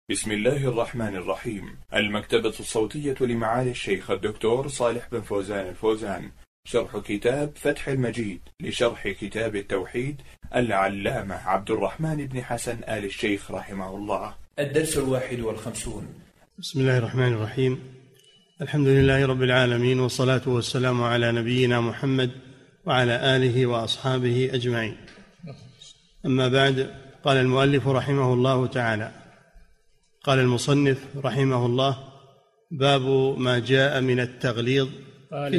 بسم الله الرحمن الرحيم. المكتبة الصوتية لمعالي الشيخ الدكتور صالح بن فوزان الفوزان، شرح كتاب فتح المجيد لشرح كتاب التوحيد العلامة عبد الرحمن بن حسن آل الشيخ رحمه الله. الدرس 51. بسم الله الرحمن الرحيم. الحمد لله رب العالمين، والصلاة والسلام على نبينا محمد وعلى آله وأصحابه أجمعين. أما بعد، قال المؤلف رحمه الله تعالى: قال المصنف رحمه الله: باب ما جاء من التغليظ. قال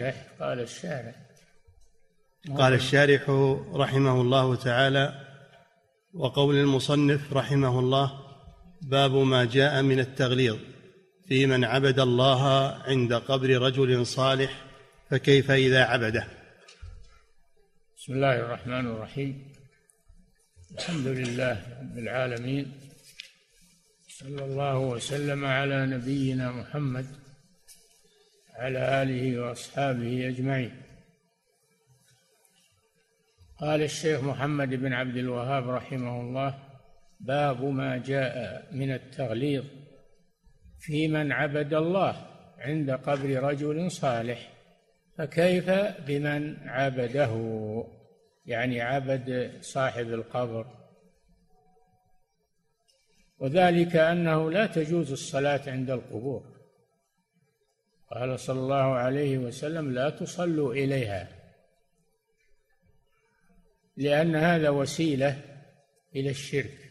الشارح رحمه الله تعالى: وقول المصنف رحمه الله: باب ما جاء من التغليظ في من عبد الله عند قبر رجل صالح، فكيف إذا عبده. بسم الله الرحمن الرحيم. الحمد لله رب العالمين، صلى الله وسلم على نبينا محمد على آله وأصحابه أجمعين. قال الشيخ محمد بن عبد الوهاب رحمه الله: باب ما جاء من التغليظ في من عبد الله عند قبر رجل صالح، فكيف بمن عبده، يعني عبد صاحب القبر، وذلك أنه لا تجوز الصلاة عند القبور. قال صلى الله عليه وسلم: لا تصلوا إليها، لأن هذا وسيلة إلى الشرك،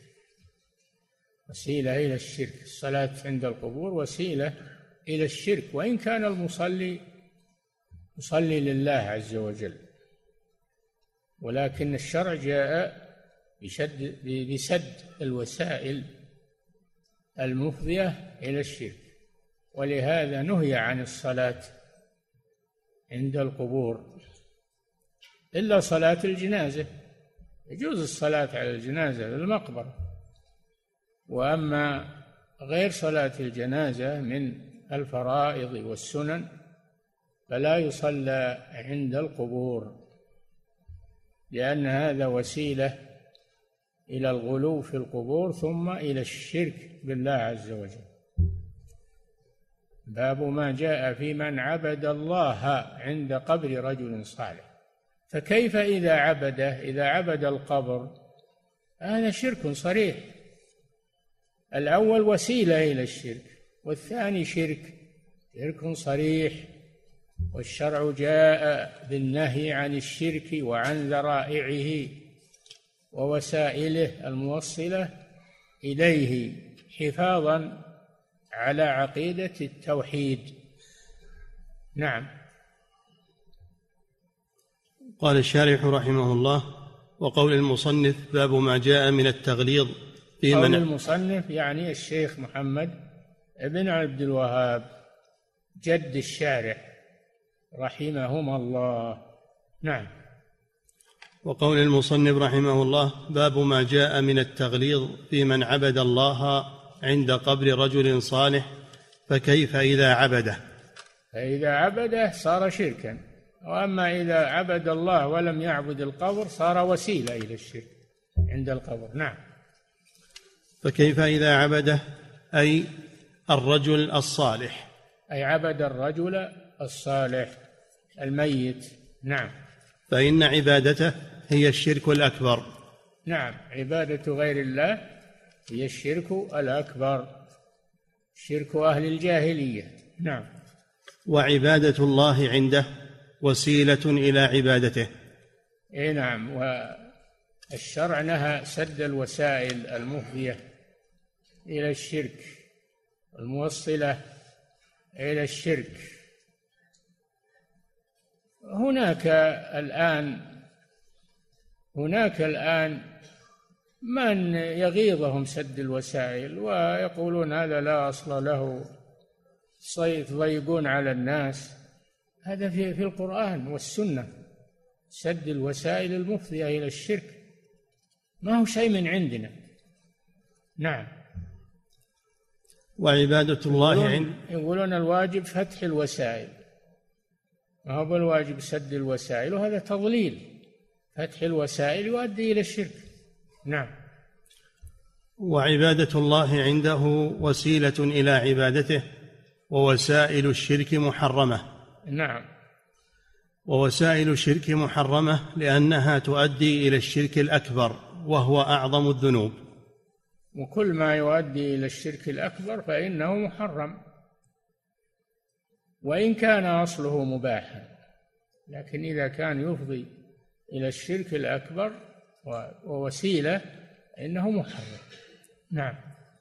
الصلاة عند القبور وسيلة إلى الشرك، وإن كان المصلي يصلي لله عز وجل، ولكن الشرع جاء بسد الوسائل المفضية إلى الشرك، ولهذا نهي عن الصلاة عند القبور إلا صلاة الجنازة. يجوز الصلاة على الجنازة في المقبرة، وأما غير صلاة الجنازة من الفرائض والسنن فلا يصلى عند القبور، لأن هذا وسيلة إلى الغلو في القبور ثم إلى الشرك بالله عز وجل. باب ما جاء في من عبد الله عند قبر رجل صالح، فكيف إذا عبد القبر؟ هذا شرك صريح. الأول وسيلة إلى الشرك، والثاني شرك صريح، والشرع جاء بالنهي عن الشرك وعن ذرائعه ووسائله الموصلة إليه، حفاظا على عقيدة التوحيد. نعم. قال الشارح رحمه الله: وقول المصنف: باب ما جاء من التغليظ في من. قول المصنف يعني الشيخ محمد بن عبد الوهاب جد الشارح رحمهما الله. نعم. وقول المصنف رحمه الله: باب ما جاء من التغليظ في من عبد الله عند قبر رجل صالح، فكيف إذا عبده؟ فإذا عبده صار شركا، وأما إذا عبد الله ولم يعبد القبر صار وسيلة إلى الشرك عند القبر. نعم. فكيف إذا عبده أي الرجل الصالح، أي عبد الرجل الصالح الميت. نعم. فإن عبادته هي الشرك الأكبر. نعم، عبادة غير الله هي الشرك الأكبر، شرك أهل الجاهلية. نعم. وعبادة الله عنده وسيلة إلى عبادته. نعم. والشرع نهى سد الوسائل المفضية إلى الشرك، الموصلة إلى الشرك. هناك الآن من يغيظهم سد الوسائل ويقولون هذا لا أصل له، يضيقون على الناس. هذا في القرآن والسنة، سد الوسائل المفضية إلى الشرك ما هو شيء من عندنا. نعم. وعبادة الله يقولون الواجب فتح الوسائل، ما هو بالواجب سد الوسائل، وهذا تضليل. فتح الوسائل يؤدي إلى الشرك. نعم. وعبادة الله عنده وسيلة إلى عبادته، ووسائل الشرك محرمة. نعم. ووسائل الشرك محرمة لأنها تؤدي إلى الشرك الأكبر، وهو أعظم الذنوب. وكل ما يؤدي إلى الشرك الأكبر فإنه محرم، وإن كان أصله مباحا، لكن إذا كان يفضي إلى الشرك الأكبر ووسيلة إنه محرم. نعم.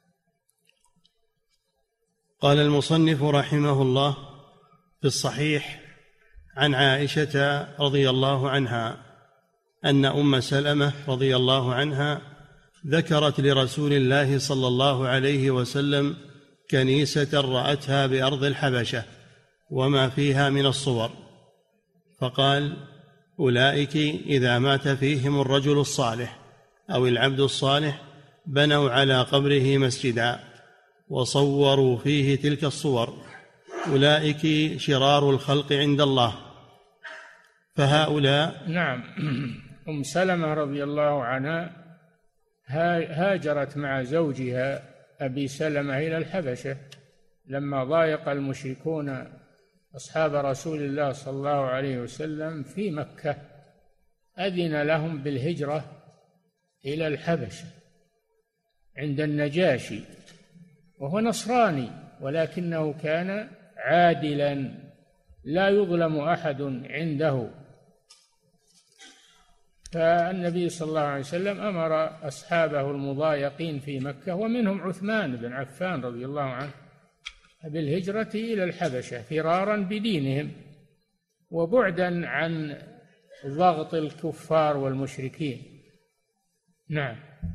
قال المصنف رحمه الله في الصحيح عن عائشة رضي الله عنها أن أم سلمة رضي الله عنها ذكرت لرسول الله صلى الله عليه وسلم كنيسة رأتها بأرض الحبشة وما فيها من الصور، فقال: أولئك إذا مات فيهم الرجل الصالح أو العبد الصالح بنوا على قبره مسجدا وصوروا فيه تلك الصور، أولئك شرار الخلق عند الله. فهؤلاء. نعم. أم سلمة رضي الله عنها هاجرت مع زوجها أبي سلمة إلى الحبشة لما ضايق المشركون أصحاب رسول الله صلى الله عليه وسلم في مكة، أذن لهم بالهجرة إلى الحبشة عند النجاشي، وهو نصراني ولكنه كان عادلا لا يظلم أحد عنده. فالنبي صلى الله عليه وسلم أمر أصحابه المضايقين في مكة ومنهم عثمان بن عفان رضي الله عنه بالهجرة إلى الحبشة فرارا بدينهم وبعدا عن ضغط الكفار والمشركين. نعم.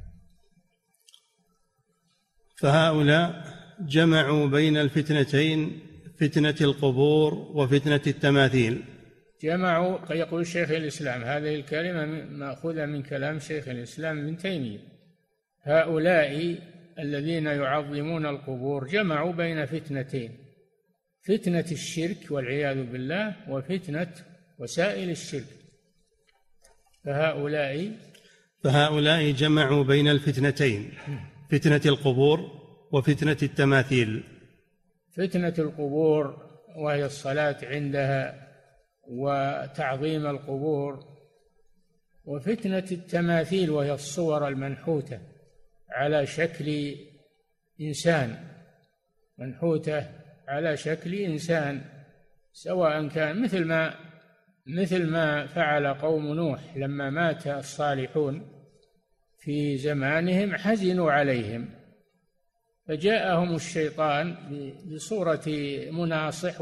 فهؤلاء جمعوا بين الفتنتين، فتنة القبور وفتنة التماثيل. جمعوا، يقول شيخ الإسلام، هذه الكلمة مأخوذة من كلام شيخ الإسلام ابن تيمية، هؤلاء الذين يعظمون القبور جمعوا بين فتنتين: فتنة الشرك والعياذ بالله وفتنة وسائل الشرك. فهؤلاء جمعوا بين الفتنتين، فتنة القبور وفتنة التماثيل. فتنة القبور وهي الصلاة عندها وتعظيم القبور، وفتنة التماثيل وهي الصور المنحوتة على شكل إنسان، منحوتة على شكل إنسان، سواء كان مثل ما فعل قوم نوح لما مات الصالحون في زمانهم حزنوا عليهم، فجاءهم الشيطان بصورة مناصح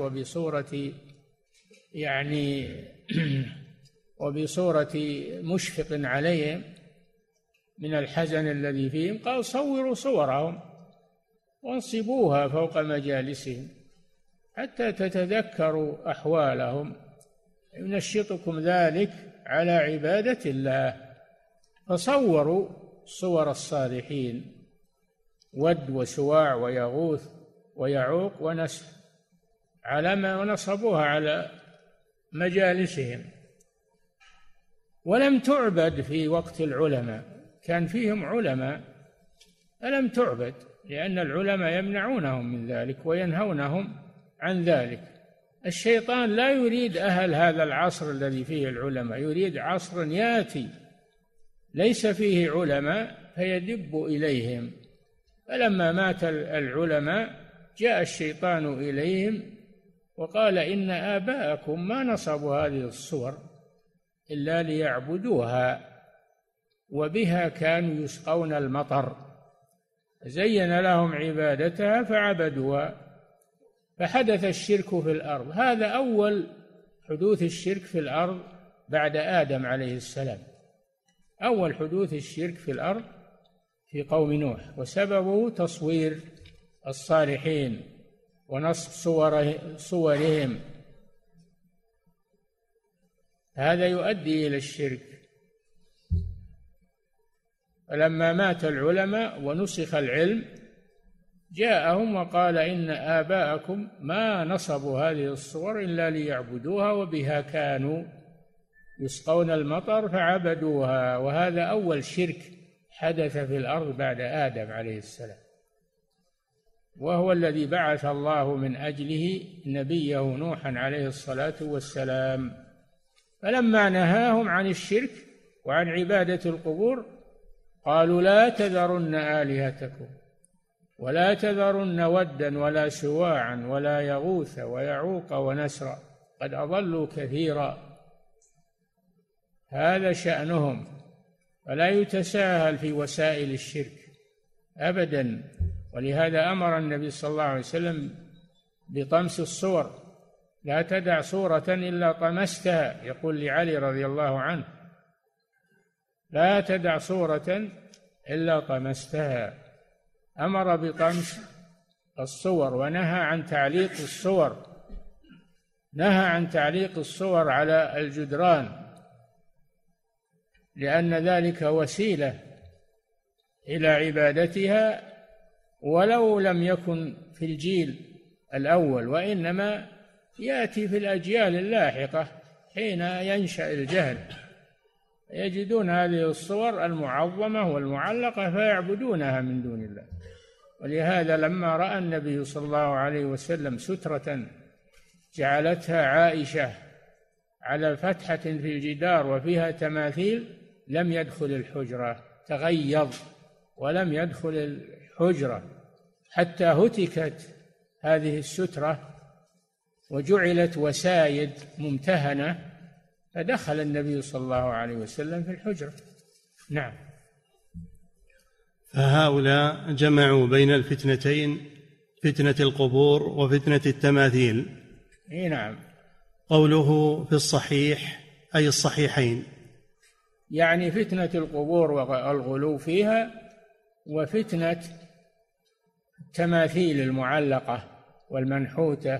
وبصورة مشفق عليهم من الحزن الذي فيهم، قال: صوروا صورهم وانصبوها فوق مجالسهم حتى تتذكروا أحوالهم، ينشطكم ذلك على عبادة الله. فصوروا صور الصالحين، ود وسواع ويغوث ويعوق ونسر، على ما ونصبوها على مجالسهم. ولم تعبد في وقت العلماء، كان فيهم علماء، ألم تعبد، لأن العلماء يمنعونهم من ذلك وينهونهم عن ذلك. الشيطان لا يريد أهل هذا العصر الذي فيه العلماء، يريد عصر ياتي ليس فيه علماء فيدب إليهم. فلما مات العلماء جاء الشيطان إليهم وقال: إن آباءكم ما نصبوا هذه الصور إلا ليعبدوها وبها كانوا يسقون المطر، زين لهم عبادتها فعبدوها، فحدث الشرك في الأرض. هذا أول حدوث الشرك في الأرض بعد آدم عليه السلام، أول حدوث الشرك في الأرض في قوم نوح، وسببه تصوير الصالحين ونصب صورهم، هذا يؤدي إلى الشرك. فلما مات العلماء ونسخ العلم جاءهم وقال: إن آباءكم ما نصبوا هذه الصور إلا ليعبدوها وبها كانوا يسقون المطر فعبدوها. وهذا أول شرك حدث في الأرض بعد آدم عليه السلام، وهو الذي بعث الله من أجله نبيه نوحا عليه الصلاة والسلام. فلما نهاهم عن الشرك وعن عبادة القبور قالوا لا تذرن آلهتكم ولا تذرن ودا ولا سواعا ولا يغوث ويعوق ونسرا قد أضلوا كثيرا. هذا شأنهم، فلا يتساهل في وسائل الشرك أبدا. ولهذا أمر النبي صلى الله عليه وسلم بطمس الصور، لا تدع صورة إلا طمستها، يقول لعلي رضي الله عنه لا تدع صورة إلا طمستها. أمر بطمس الصور ونهى عن تعليق الصور، نهى عن تعليق الصور على الجدران، لأن ذلك وسيلة إلى عبادتها ولو لم يكن في الجيل الأول، وإنما يأتي في الأجيال اللاحقة حين ينشأ الجهل، يجدون هذه الصور المعظمة والمعلقة فيعبدونها من دون الله. ولهذا لما رأى النبي صلى الله عليه وسلم سترة جعلتها عائشة على فتحة في الجدار وفيها تماثيل لم يدخل الحجرة، تغيظ ولم يدخل الحجرة حتى هتكت هذه السترة وجعلت وسايد ممتهنة، فدخل النبي صلى الله عليه وسلم في الحجرة. نعم. فهؤلاء جمعوا بين الفتنتين، فتنة القبور وفتنة التماثيل. نعم. قوله في الصحيح أي الصحيحين، يعني فتنة القبور والغلو فيها، وفتنة التماثيل المعلقة والمنحوتة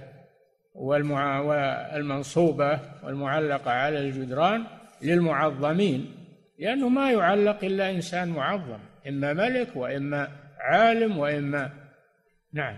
والمنصوبة والمعلقة على الجدران للمعظمين، لأنه ما يعلق إلا إنسان معظم، إما ملك وإما عالم وإما. نعم.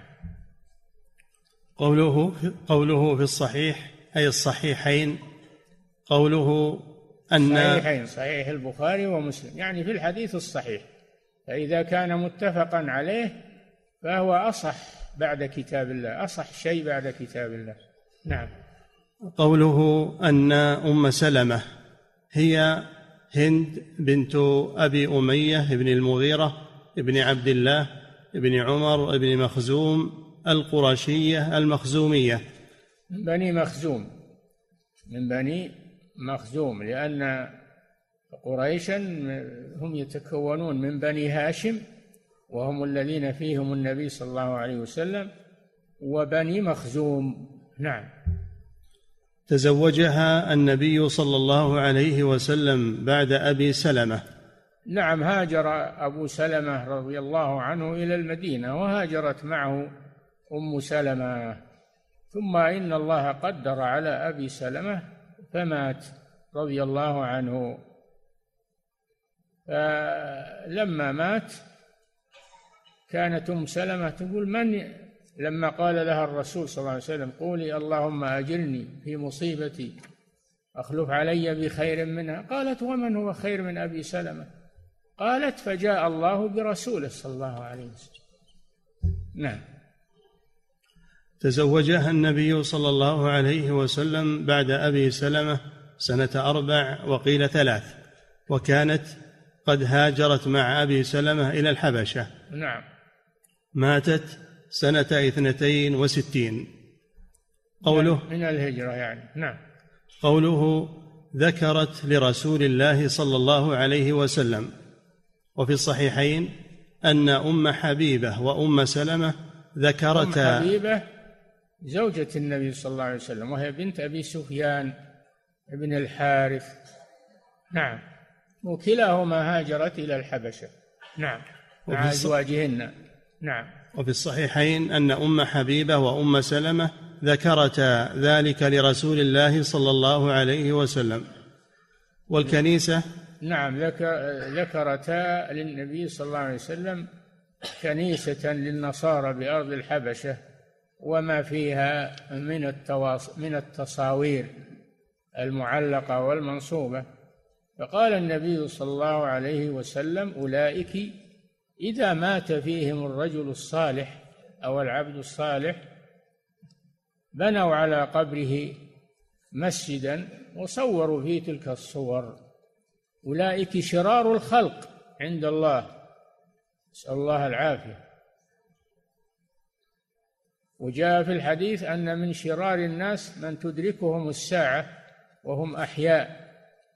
قوله في الصحيح أي الصحيحين، قوله أن صحيحين، صحيح البخاري ومسلم، يعني في الحديث الصحيح، فإذا كان متفقا عليه فهو أصح بعد كتاب الله، أصح شيء بعد كتاب الله. نعم. قوله أن أم سلمة هي هند بنت أبي أمية بن المغيرة بن عبد الله بن عمر بن مخزوم القرشية المخزومية، من بني مخزوم، من بني مخزوم، لأن قريشا هم يتكونون من بني هاشم وهم الذين فيهم النبي صلى الله عليه وسلم، وبني مخزوم. نعم. تزوجها النبي صلى الله عليه وسلم بعد أبي سلمة. نعم، هاجر أبو سلمة رضي الله عنه إلى المدينة وهاجرت معه أم سلمة، ثم إن الله قدر على أبي سلمة فمات رضي الله عنه. فلما مات كانت أم سلمة تقول لما قال لها الرسول صلى الله عليه وسلم قولي اللهم أجرني في مصيبتي أخلف علي بخير منها، قالت ومن هو خير من أبي سلمة؟ قالت فجاء الله برسوله صلى الله عليه وسلم. نعم. تزوجها النبي صلى الله عليه وسلم بعد أبي سلمة سنة 4 وقيل 3، وكانت قد هاجرت مع أبي سلمة إلى الحبشة. نعم. ماتت سنة 62 قوله من الهجرة يعني. نعم. قوله ذكرت لرسول الله صلى الله عليه وسلم. وفي الصحيحين أن أم حبيبة وأم سلمة ذكرتا. أم حبيبة زوجة النبي صلى الله عليه وسلم، وهي بنت أبي سفيان بن الحارث. نعم. وكلاهما هاجرت إلى الحبشة. نعم، مع أزواجهن. نعم. وفي الصحيحين أن أم حبيبة وأم سلمة ذكرتا ذلك لرسول الله صلى الله عليه وسلم. والكنيسة نعم ذكرتا للنبي صلى الله عليه وسلم كنيسة للنصارى بأرض الحبشة وما فيها من التصاوير المعلقة والمنصوبة، فقال النبي صلى الله عليه وسلم: أولئك إذا مات فيهم الرجل الصالح أو العبد الصالح بنوا على قبره مسجدا وصوروا فيه تلك الصور. أولئك شرار الخلق عند الله، نسأل الله العافية. وجاء في الحديث أن من شرار الناس من تدركهم الساعة وهم أحياء،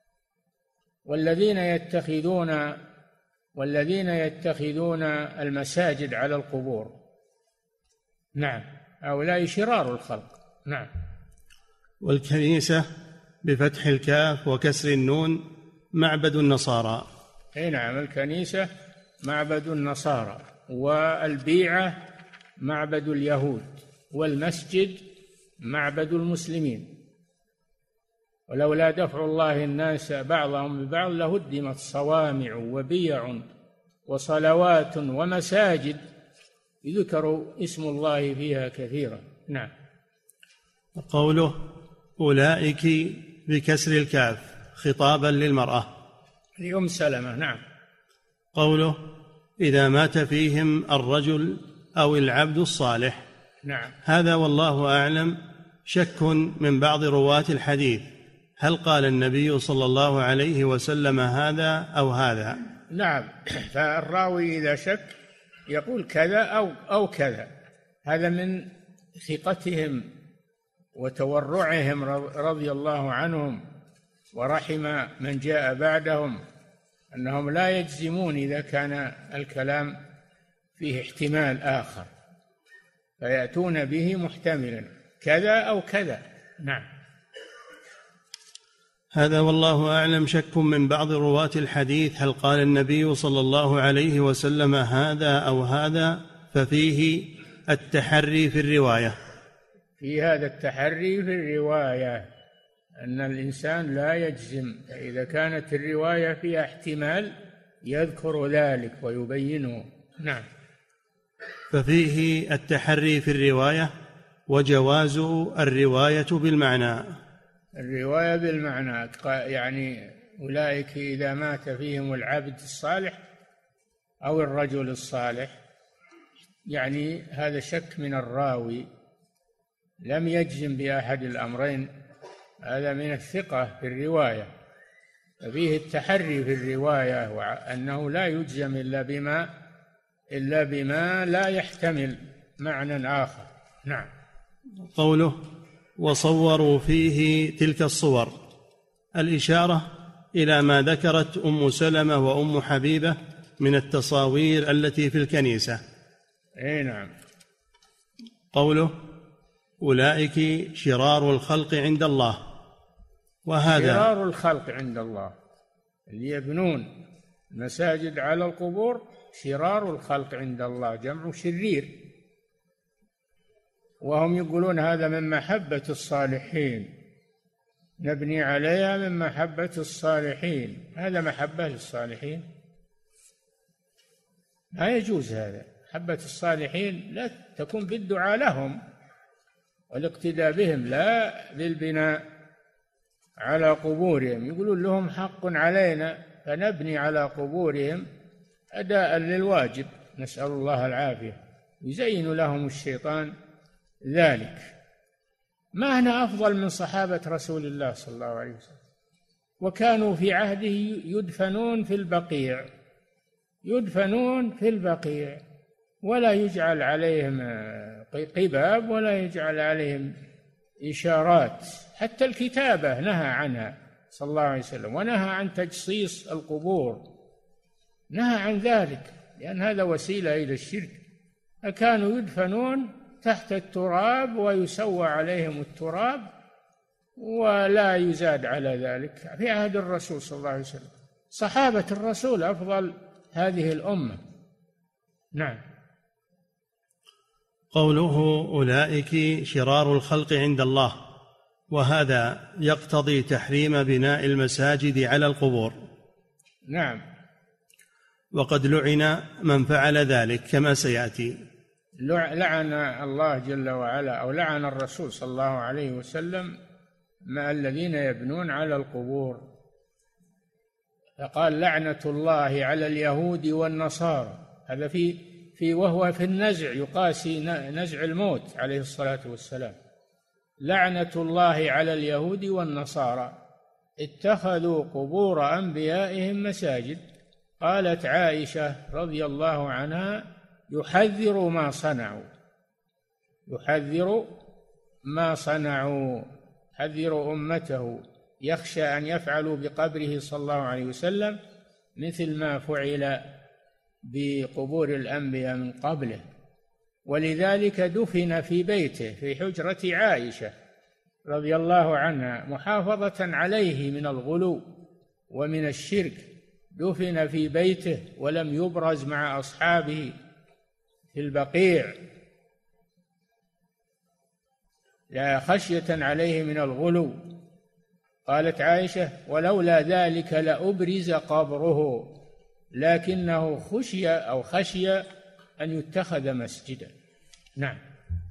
والذين يتخذون المساجد على القبور. نعم، هؤلاء شرار الخلق. نعم. والكنيسة بفتح الكاف وكسر النون معبد النصارى. أي نعم، الكنيسة معبد النصارى، والبيعة معبد اليهود، والمسجد معبد المسلمين. ولولا دفع الله الناس بعضهم ببعض لهدمت صوامع وبيع وصلوات ومساجد يذكر اسم الله فيها كثيرا. نعم. قوله أولئك بكسر الكاف خطابا للمرأة لأم سلمة. نعم. قوله إذا مات فيهم الرجل أو العبد الصالح. نعم. هذا والله أعلم شك من بعض رواة الحديث، هل قال النبي صلى الله عليه وسلم هذا أو هذا؟ نعم، فالراوي إذا شك يقول كذا أو كذا. هذا من ثقتهم وتورعهم رضي الله عنهم ورحم من جاء بعدهم، أنهم لا يجزمون إذا كان الكلام فيه احتمال آخر، فيأتون به محتملا كذا أو كذا. نعم. هذا والله أعلم شك من بعض رواة الحديث، هل قال النبي صلى الله عليه وسلم هذا أو هذا؟ ففيه التحري في الرواية. في هذا التحري في الرواية أن الإنسان لا يجزم، إذا كانت الرواية فيها احتمال يذكر ذلك ويبينه. نعم. ففيه التحري في الرواية وجواز الرواية بالمعنى. الرواية بالمعنى يعني أولئك إذا مات فيهم العبد الصالح أو الرجل الصالح، يعني هذا شك من الراوي لم يجزم بأحد الأمرين، هذا من الثقة في الرواية. فيه التحري في الرواية وأنه لا يجزم إلا بما لا يحتمل معنى آخر. نعم. قوله وصوروا فيه تلك الصور، الإشارة إلى ما ذكرت أم سلمة وأم حبيبة من التصاوير التي في الكنيسة. أي نعم. قوله أولئك شرار الخلق عند الله، وهذا شرار الخلق عند الله اللي يبنون المساجد على القبور شرار الخلق عند الله، جمع شرير، وهم يقولون هذا من محبة الصالحين، نبني عليها من محبة الصالحين. هذا محبة للصالحين؟ لا يجوز هذا. محبة الصالحين لا تكون بالدعاء لهم والاقتداء بهم، لا بالبناء على قبورهم. يقولون لهم حق علينا فنبني على قبورهم أداء للواجب، نسأل الله العافية. يزين لهم الشيطان ذلك. ما هنا أفضل من صحابة رسول الله صلى الله عليه وسلم، وكانوا في عهده يدفنون في البقيع ولا يجعل عليهم قباب ولا يجعل عليهم إشارات، حتى الكتابة نهى عنها صلى الله عليه وسلم، ونهى عن تجصيص القبور، نهى عن ذلك لأن هذا وسيلة إلى الشرك. فكانوا يدفنون تحت التراب ويسوى عليهم التراب ولا يزاد على ذلك في عهد الرسول صلى الله عليه وسلم. صحابة الرسول أفضل هذه الأمة. نعم. قوله أولئك شرار الخلق عند الله، وهذا يقتضي تحريم بناء المساجد على القبور. نعم. وقد لعن من فعل ذلك كما سيأتي. لعن الله جل وعلا أو لعن الرسول صلى الله عليه وسلم مع الذين يبنون على القبور. فقال لعنة الله على اليهود والنصارى. هذا وهو في النزع، يقاسي نزع الموت عليه الصلاة والسلام. لعنة الله على اليهود والنصارى اتخذوا قبور أنبيائهم مساجد. قالت عائشة رضي الله عنها يحذر ما صنعوا، حذر أمته، يخشى أن يفعلوا بقبره صلى الله عليه وسلم مثل ما فعل بقبور الأنبياء من قبله. ولذلك دفن في بيته في حجرة عائشة رضي الله عنها محافظة عليه من الغلو ومن الشرك. دفن في بيته ولم يبرز مع أصحابه في البقيع لا خشية عليه من الغلو. قالت عائشة ولولا ذلك لأبرز قبره لكنه خشي أن يتخذ مسجدا. نعم.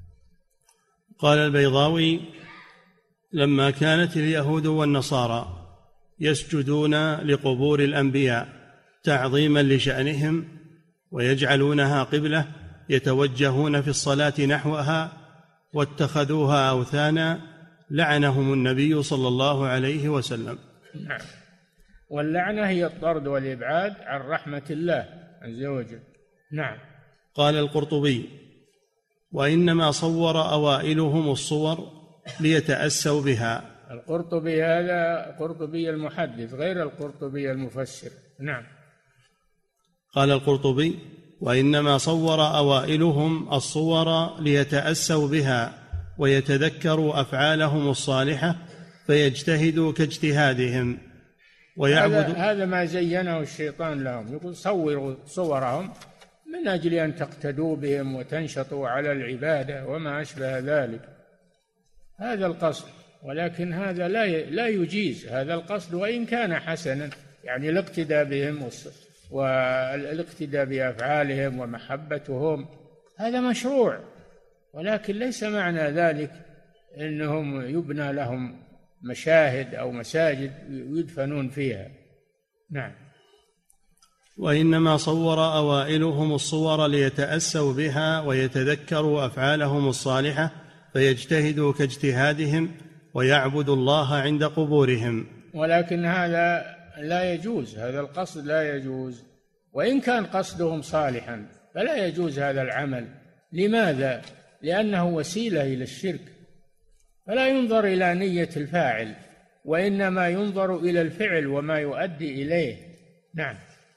قال البيضاوي لما كانت اليهود والنصارى يسجدون لقبور الأنبياء تعظيما لشأنهم ويجعلونها قبلة يتوجهون في الصلاة نحوها واتخذوها أوثانا لعنهم النبي صلى الله عليه وسلم. نعم. واللعنة هي الطرد والإبعاد عن رحمة الله عز وجل. نعم. قال القرطبي وإنما صور أوائلهم الصور ليتأسوا بها. القرطبي هذا قرطبي المحدث غير القرطبي المفسر. نعم. قال القرطبي وإنما صور أوائلهم الصور ليتأسوا بها ويتذكروا أفعالهم الصالحة فيجتهدوا كاجتهادهم ويعبدوا. هذا ما زينه الشيطان لهم، يقول صوروا صورهم من أجل أن تقتدوا بهم وتنشطوا على العبادة وما أشبه ذلك. هذا القصد، ولكن هذا لا يجيز هذا القصد وإن كان حسنا، يعني الاقتداء بهم والاقتداء بأفعالهم ومحبتهم هذا مشروع، ولكن ليس معنى ذلك أنهم يبنى لهم مشاهد أو مساجد يدفنون فيها. نعم. وإنما صور أوائلهم الصور ليتأسوا بها ويتذكروا أفعالهم الصالحة فيجتهدوا كاجتهادهم ويعبدوا الله عند قبورهم. ولكن هذا لا يجوز، هذا القصد لا يجوز، وإن كان قصدهم صالحا فلا يجوز هذا العمل. لماذا؟ لأنه وسيلة إلى الشرك، فلا ينظر إلى نية الفاعل وإنما ينظر إلى الفعل وما يؤدي إليه. نعم.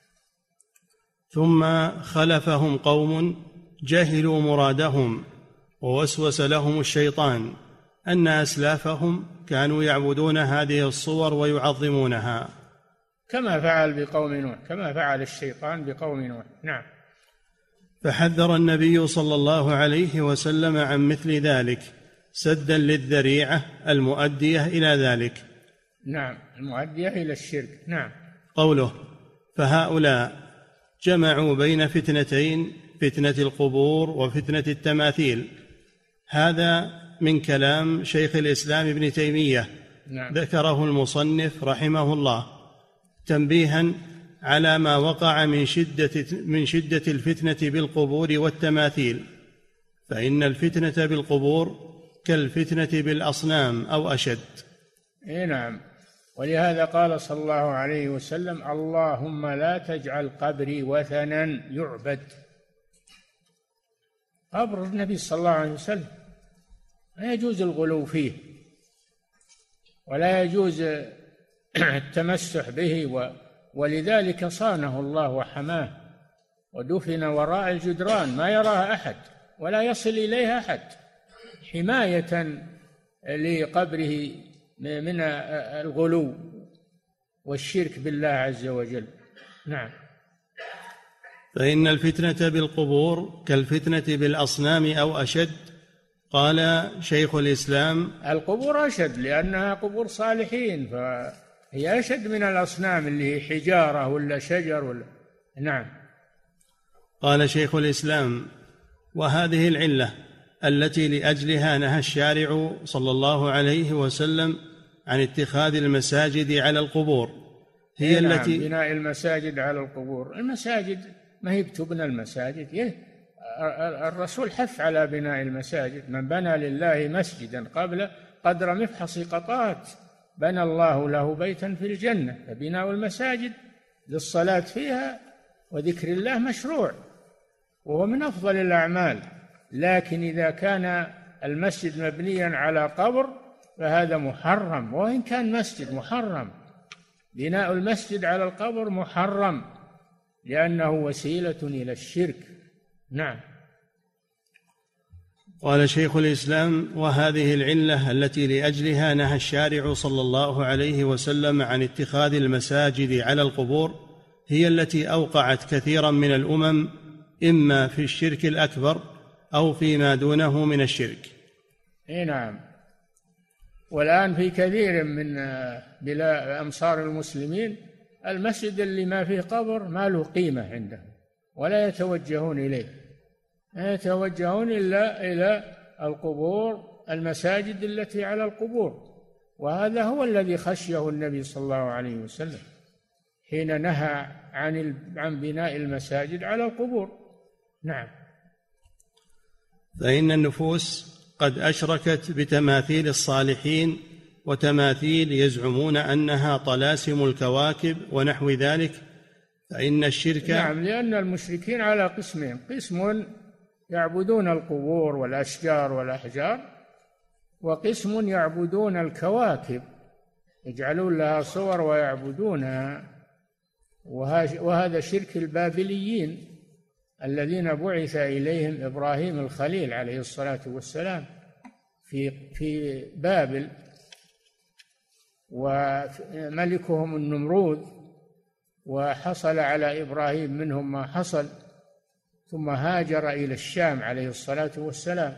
ثم خلفهم قوم جهلوا مرادهم ووسوس لهم الشيطان أن أسلافهم كانوا يعبدون هذه الصور ويعظمونها كما فعل بقوم نوح، كما فعل الشيطان بقوم نوح. نعم. فحذر النبي صلى الله عليه وسلم عن مثل ذلك سدا للذريعة المؤدية إلى ذلك. نعم، المؤدية إلى الشرك. نعم. قوله فهؤلاء جمعوا بين فتنتين، فتنة القبور وفتنة التماثيل. هذا من كلام شيخ الإسلام ابن تيمية. نعم. ذكره المصنف رحمه الله تنبيها على ما وقع من شدة الفتنة بالقبور والتماثيل، فإن الفتنة بالقبور كالفتنة بالأصنام أو أشد. نعم. ولهذا قال صلى الله عليه وسلم اللهم لا تجعل قبري وثنا يعبد. قبر النبي صلى الله عليه وسلم لا يجوز الغلو فيه ولا يجوز التمسح به، ولذلك صانه الله وحماه ودفن وراء الجدران ما يراه أحد ولا يصل إليه أحد حماية لقبره من الغلو والشرك بالله عز وجل. نعم. فإن الفتنة بالقبور كالفتنة بالأصنام أو أشد. قال شيخ الإسلام القبور أشد لأنها قبور صالحين، فهي أشد من الأصنام اللي هي حجارة ولا شجر ولا. نعم. قال شيخ الإسلام وهذه العلة التي لأجلها نهى الشارع صلى الله عليه وسلم عن اتخاذ المساجد على القبور هي التي بناء المساجد على القبور. المساجد ما هي بتبنى المساجد، الرسول حث على بناء المساجد. من بنى لله مسجدا قدر مفحص قطات بنى الله له بيتا في الجنة. فبناء المساجد للصلاة فيها وذكر الله مشروع، وهو من أفضل الأعمال. لكن إذا كان المسجد مبنيا على قبر فهذا محرم، وإن كان مسجد محرم. بناء المسجد على القبر محرم لأنه وسيلة إلى الشرك. نعم. قال شيخ الإسلام: وهذه العلة التي لأجلها نهى الشارع صلى الله عليه وسلم عن اتخاذ المساجد على القبور هي التي أوقعت كثيرا من الأمم إما في الشرك الأكبر أو فيما دونه من الشرك. نعم. والآن في كثير من أمصار المسلمين المسجد اللي ما فيه قبر ما له قيمة عندهم، ولا يتوجهون إليه، لا يتوجهون إلا إلى القبور، المساجد التي على القبور. وهذا هو الذي خشيه النبي صلى الله عليه وسلم حين نهى عن بناء المساجد على القبور. نعم. فإن النفوس قد أشركت بتماثيل الصالحين وتماثيل يزعمون أنها طلاسم الكواكب ونحو ذلك، فإن الشرك نعم، لأن المشركين على قسمين: قسم يعبدون القبور والأشجار والأحجار، وقسم يعبدون الكواكب، يجعلون لها صور ويعبدونها. وهذا شرك البابليين الذين بعث إليهم إبراهيم الخليل عليه الصلاة والسلام في بابل، وملكهم النمرود، وحصل على إبراهيم منهم ما حصل، ثم هاجر إلى الشام عليه الصلاة والسلام،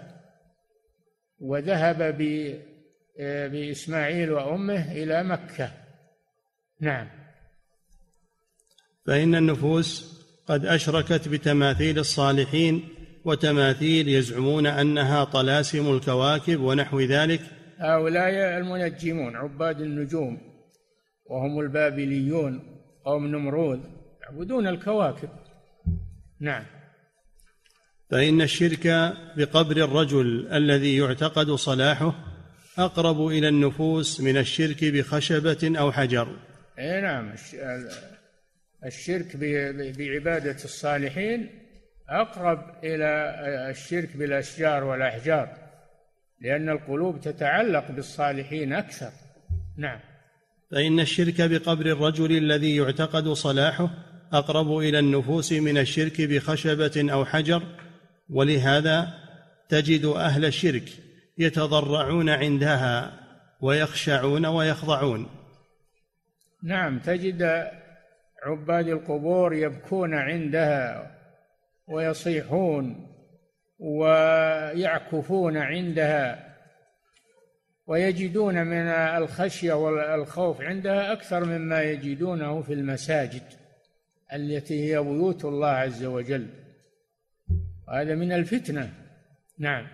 وذهب بإسماعيل وأمه إلى مكة. نعم. فإن النفوس قد أشركت بتماثيل الصالحين وتماثيل يزعمون أنها طلاسم الكواكب ونحو ذلك. هؤلاء المنجمون عباد النجوم، وهم البابليون قوم نمرود، يعبدون الكواكب. نعم. فإن الشرك بقبر الرجل الذي يعتقد صلاحه أقرب إلى النفوس من الشرك بخشبة أو حجر. نعم، الشرك بعبادة الصالحين أقرب إلى الشرك بالأشجار والأحجار، لأن القلوب تتعلق بالصالحين أكثر. نعم. فإن الشرك بقبر الرجل الذي يعتقد صلاحه أقرب إلى النفوس من الشرك بخشبة أو حجر، ولهذا تجد أهل الشرك يتضرعون عندها ويخشعون ويخضعون. نعم، تجد عباد القبور يبكون عندها ويصيحون ويعكفون عندها، ويجدون من الخشية والخوف عندها أكثر مما يجدونه في المساجد التي هي بيوت الله عز وجل. هذا من الفتنة. نعم.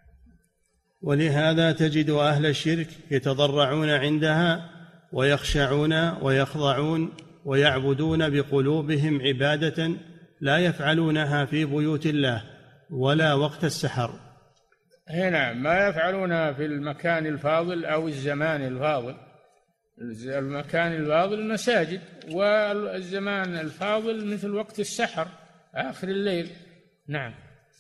ولهذا تجد أهل الشرك يتضرعون عندها ويخشعون ويخضعون ويعبدون بقلوبهم عبادة لا يفعلونها في بيوت الله ولا وقت السحر. نعم، ما يفعلونها في المكان الفاضل أو الزمان الفاضل. المكان الفاضل المساجد، والزمان الفاضل مثل وقت السحر آخر الليل. نعم.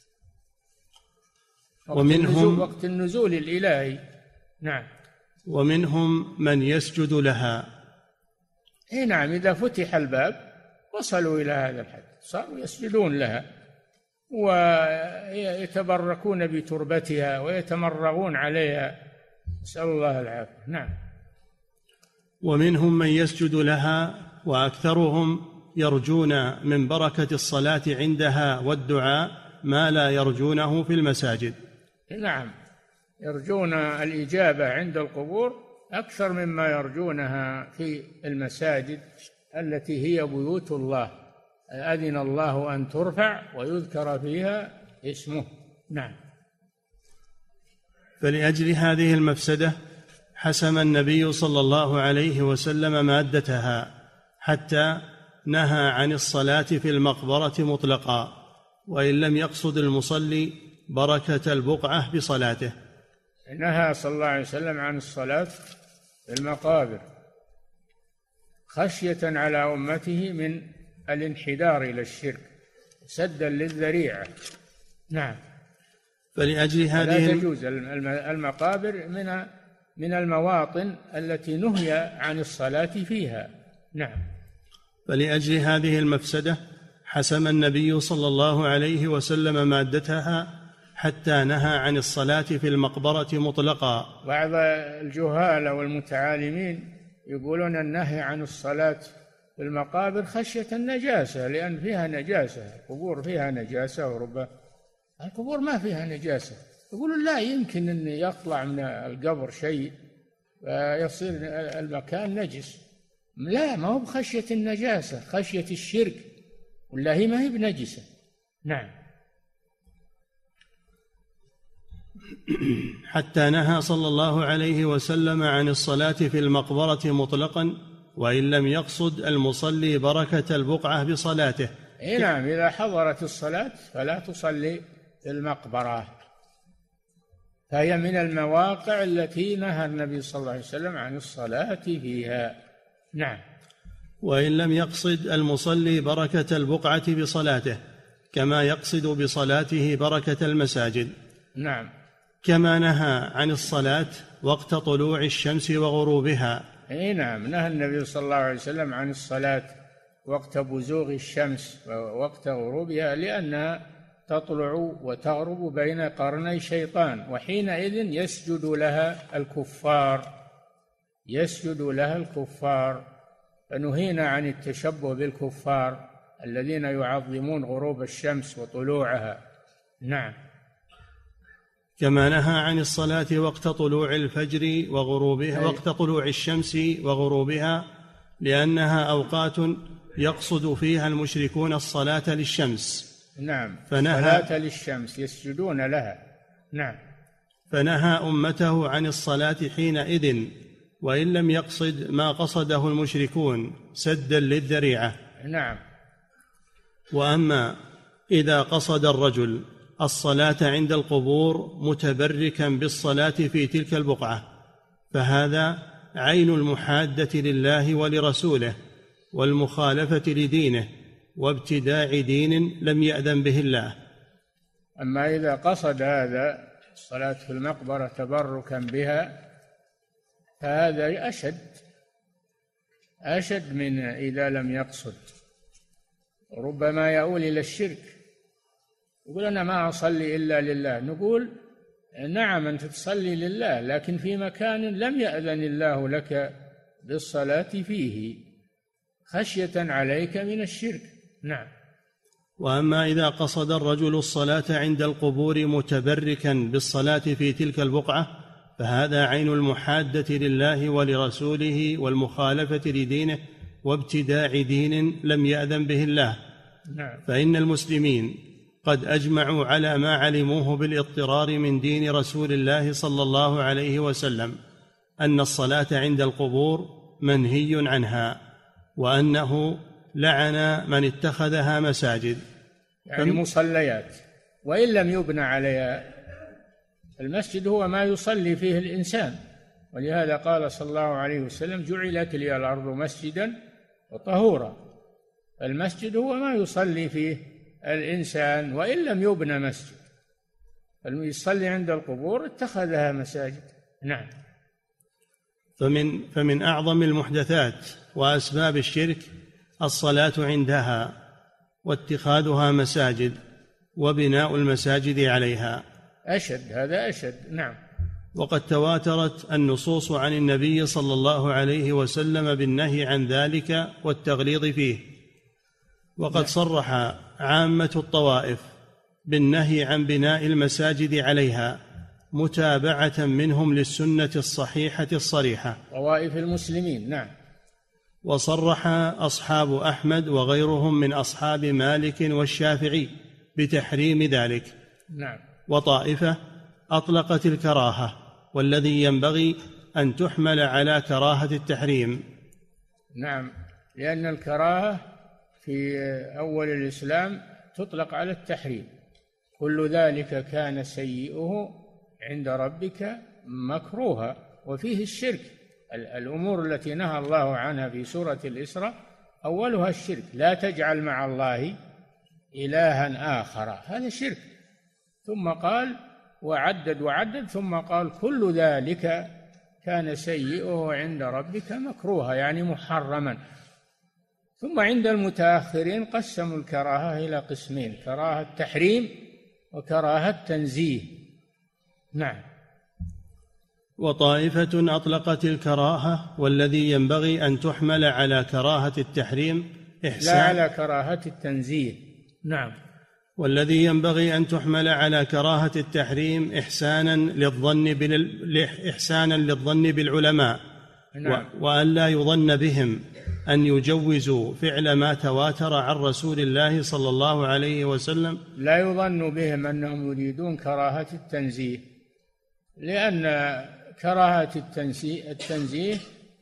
ومنهم وقت النزول الإلهي. نعم. ومنهم من يسجد لها. نعم، إذا فتح الباب وصلوا إلى هذا الحد، صاروا يسجدون لها ويتبركون بتربتها ويتمرغون عليها، نسأل الله العافية. نعم. ومنهم من يسجد لها، وأكثرهم يرجون من بركة الصلاة عندها والدعاء ما لا يرجونه في المساجد. نعم، يرجون الإجابة عند القبور أكثر مما يرجونها في المساجد التي هي بيوت الله، أذن الله أن ترفع ويذكر فيها اسمه. نعم. فلأجل هذه المفسدة حسم النبي صلى الله عليه وسلم مادتها، حتى نهى عن الصلاة في المقبرة مطلقا، وإن لم يقصد المصلي بركة البقعة بصلاته. نهى صلى الله عليه وسلم عن الصلاة في المقابر خشية على أمته من الانحدار إلى الشرك سدا للذريعة. نعم. فلأجل هذه لا تجوز المقابر من المواطن التي نهي عن الصلاة فيها. نعم. فلأجل هذه المفسدة حسم النبي صلى الله عليه وسلم مادتها حتى نهى عن الصلاة في المقبرة مطلقا. بعض الجهال والمتعالمين يقولون النهي عن الصلاة في المقابر خشية النجاسة، لأن فيها نجاسة، القبور فيها نجاسة، وربما القبور ما فيها نجاسة. يقولون لا، يمكن أن يطلع من القبر شيء فيصير المكان نجس. لا، ما هو بخشية النجاسة، خشية الشرك، والله ما هي بنجسة. نعم. حتى نهى صلى الله عليه وسلم عن الصلاة في المقبرة مطلقا، وإن لم يقصد المصلي بركة البقعة بصلاته. نعم، إذا حضرت الصلاة فلا تصلي في المقبرة، فهي من المواقع التي نهى النبي صلى الله عليه وسلم عن الصلاة فيها. نعم. وإن لم يقصد المصلي بركة البقعة بصلاته، كما يقصد بصلاته بركة المساجد. نعم. كما نهى عن الصلاة وقت طلوع الشمس وغروبها. نعم، نهى النبي صلى الله عليه وسلم عن الصلاة وقت بزوغ الشمس ووقت غروبها، لأنها تطلع وتغرب بين قرني شيطان، وحينئذ يسجد لها الكفار، فنهينا عن التشبه بالكفار الذين يعظمون غروب الشمس وطلوعها. نعم. كما نهى عن الصلاة وقت طلوع الفجر وغروبها، وقت طلوع الشمس وغروبها، لأنها أوقات يقصد فيها المشركون الصلاة للشمس. نعم، الصلاة للشمس يسجدون لها. نعم. فنهى أمته عن الصلاة حينئذ، وإن لم يقصد ما قصده المشركون سدا للذريعة. نعم. وأما إذا قصد الرجل الصلاة عند القبور متبركا بالصلاة في تلك البقعة، فهذا عين المحادة لله ولرسوله والمخالفة لدينه وابتداع دين لم يأذن به الله. أما إذا قصد هذا الصلاة في المقبرة تبركا بها فهذا أشد من إذا لم يقصد، ربما يؤول إلى الشرك. يقول أنا ما أصلي إلا لله. نقول نعم، أنت تصلي لله، لكن في مكان لم يأذن الله لك بالصلاة فيه خشية عليك من الشرك. نعم. وأما إذا قصد الرجل الصلاة عند القبور متبركا بالصلاة في تلك البقعة، فهذا عين المحادة لله ولرسوله والمخالفة لدينه وابتداع دين لم يأذن به الله. نعم. فإن المسلمين قد أجمعوا على ما علموه بالاضطرار من دين رسول الله صلى الله عليه وسلم أن الصلاة عند القبور منهي عنها، وأنه لعن من اتخذها مساجد، يعني مصليات، وإن لم يبنى عليها. المسجد هو ما يصلي فيه الإنسان، ولهذا قال صلى الله عليه وسلم جعلت لي الأرض مسجدا وطهورا. المسجد هو ما يصلي فيه الإنسان وإن لم يبنى مسجد، يصلي عند القبور اتخذها مساجد. نعم. فمن أعظم المحدثات وأسباب الشرك الصلاة عندها واتخاذها مساجد وبناء المساجد عليها. هذا أشد. نعم. وقد تواترت النصوص عن النبي صلى الله عليه وسلم بالنهي عن ذلك والتغليظ فيه، وقد صرح عامة الطوائف بالنهي عن بناء المساجد عليها متابعة منهم للسنة الصحيحة الصريحة، طوائف المسلمين. نعم. وصرح أصحاب أحمد وغيرهم من أصحاب مالك والشافعي بتحريم ذلك. نعم. وطائفة أطلقت الكراهة، والذي ينبغي أن تحمل على كراهة التحريم. نعم. لأن الكراهة في أول الإسلام تطلق على التحريم. كل ذلك كان سيئه عند ربك مكروها. وفيه الشرك. الأمور التي نهى الله عنها في سورة الإسراء أولها الشرك. لا تجعل مع الله إلها آخر، هذا شرك. ثم قال وعدد ثم قال كل ذلك كان سيئه عند ربك مكروها، يعني محرما. ثم عند المتأخرين قسموا الكراهة إلى قسمين: كراهة تحريم وكراهة تنزيه. نعم. وطائفة أطلقت الكراهة والذي ينبغي أن تحمل على كراهة التحريم إحسان، لا على كراهة التنزيه. نعم. والذي ينبغي أن تحمل على كراهة التحريم إحسانا للظن بالعلماء. نعم. وأن لا يظن بهم أن يجوزوا فعل ما تواتر عن رسول الله صلى الله عليه وسلم. لا يظن بهم أنهم يريدون كراهة التنزيه، لأن كراهة التنزيه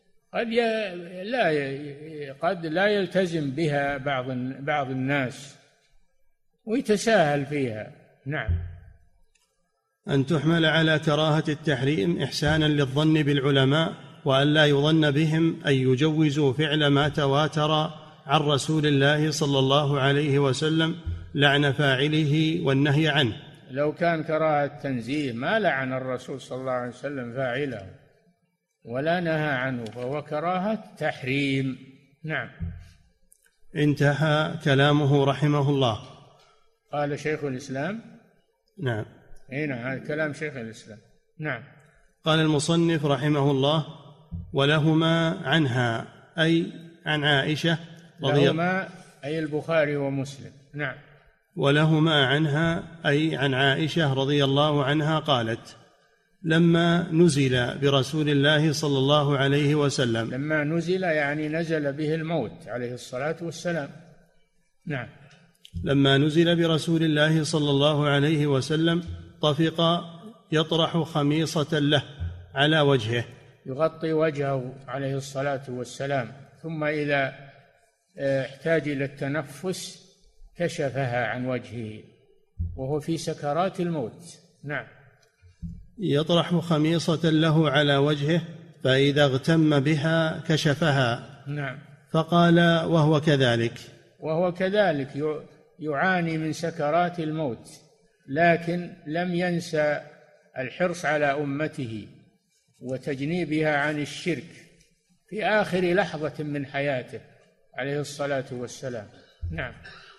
قد لا يلتزم بها بعض الناس ويتساهل فيها. نعم. أن تحمل على كراهة التحريم إحسانا للظن بالعلماء، وأن لا يظن بهم أن يجوزوا فعل ما تواتر عن رسول الله صلى الله عليه وسلم لعن فاعله والنهي عنه. لو كان كراهة تنزيه ما لعن الرسول صلى الله عليه وسلم فاعله ولا نهى عنه، فهو كراهة تحريم. نعم. انتهى كلامه رحمه الله. قال شيخ الإسلام. نعم. نعم، هذا كلام شيخ الإسلام. نعم. قال المصنف رحمه الله: ولهما عنها، أي عن عائشة لهما أي البخاري ومسلم. نعم. ولهما عنها أي عن عائشة رضي الله عنها قالت: لما نزل برسول الله صلى الله عليه وسلم. لما نزل يعني نزل به الموت عليه الصلاة والسلام. نعم. لما نزل برسول الله صلى الله عليه وسلم طفق يطرح خميصة له على وجهه، يغطي وجهه عليه الصلاة والسلام، ثم إذا احتاج إلى التنفس كشفها عن وجهه وهو في سكرات الموت. نعم. يطرح خميصة له على وجهه فإذا اغتم بها كشفها. نعم. فقال: وهو كذلك يعاني من سكرات الموت، لكن لم ينسى الحرص على أمته وتجنيبها عن الشرك في آخر لحظة من حياته عليه الصلاة والسلام. نعم.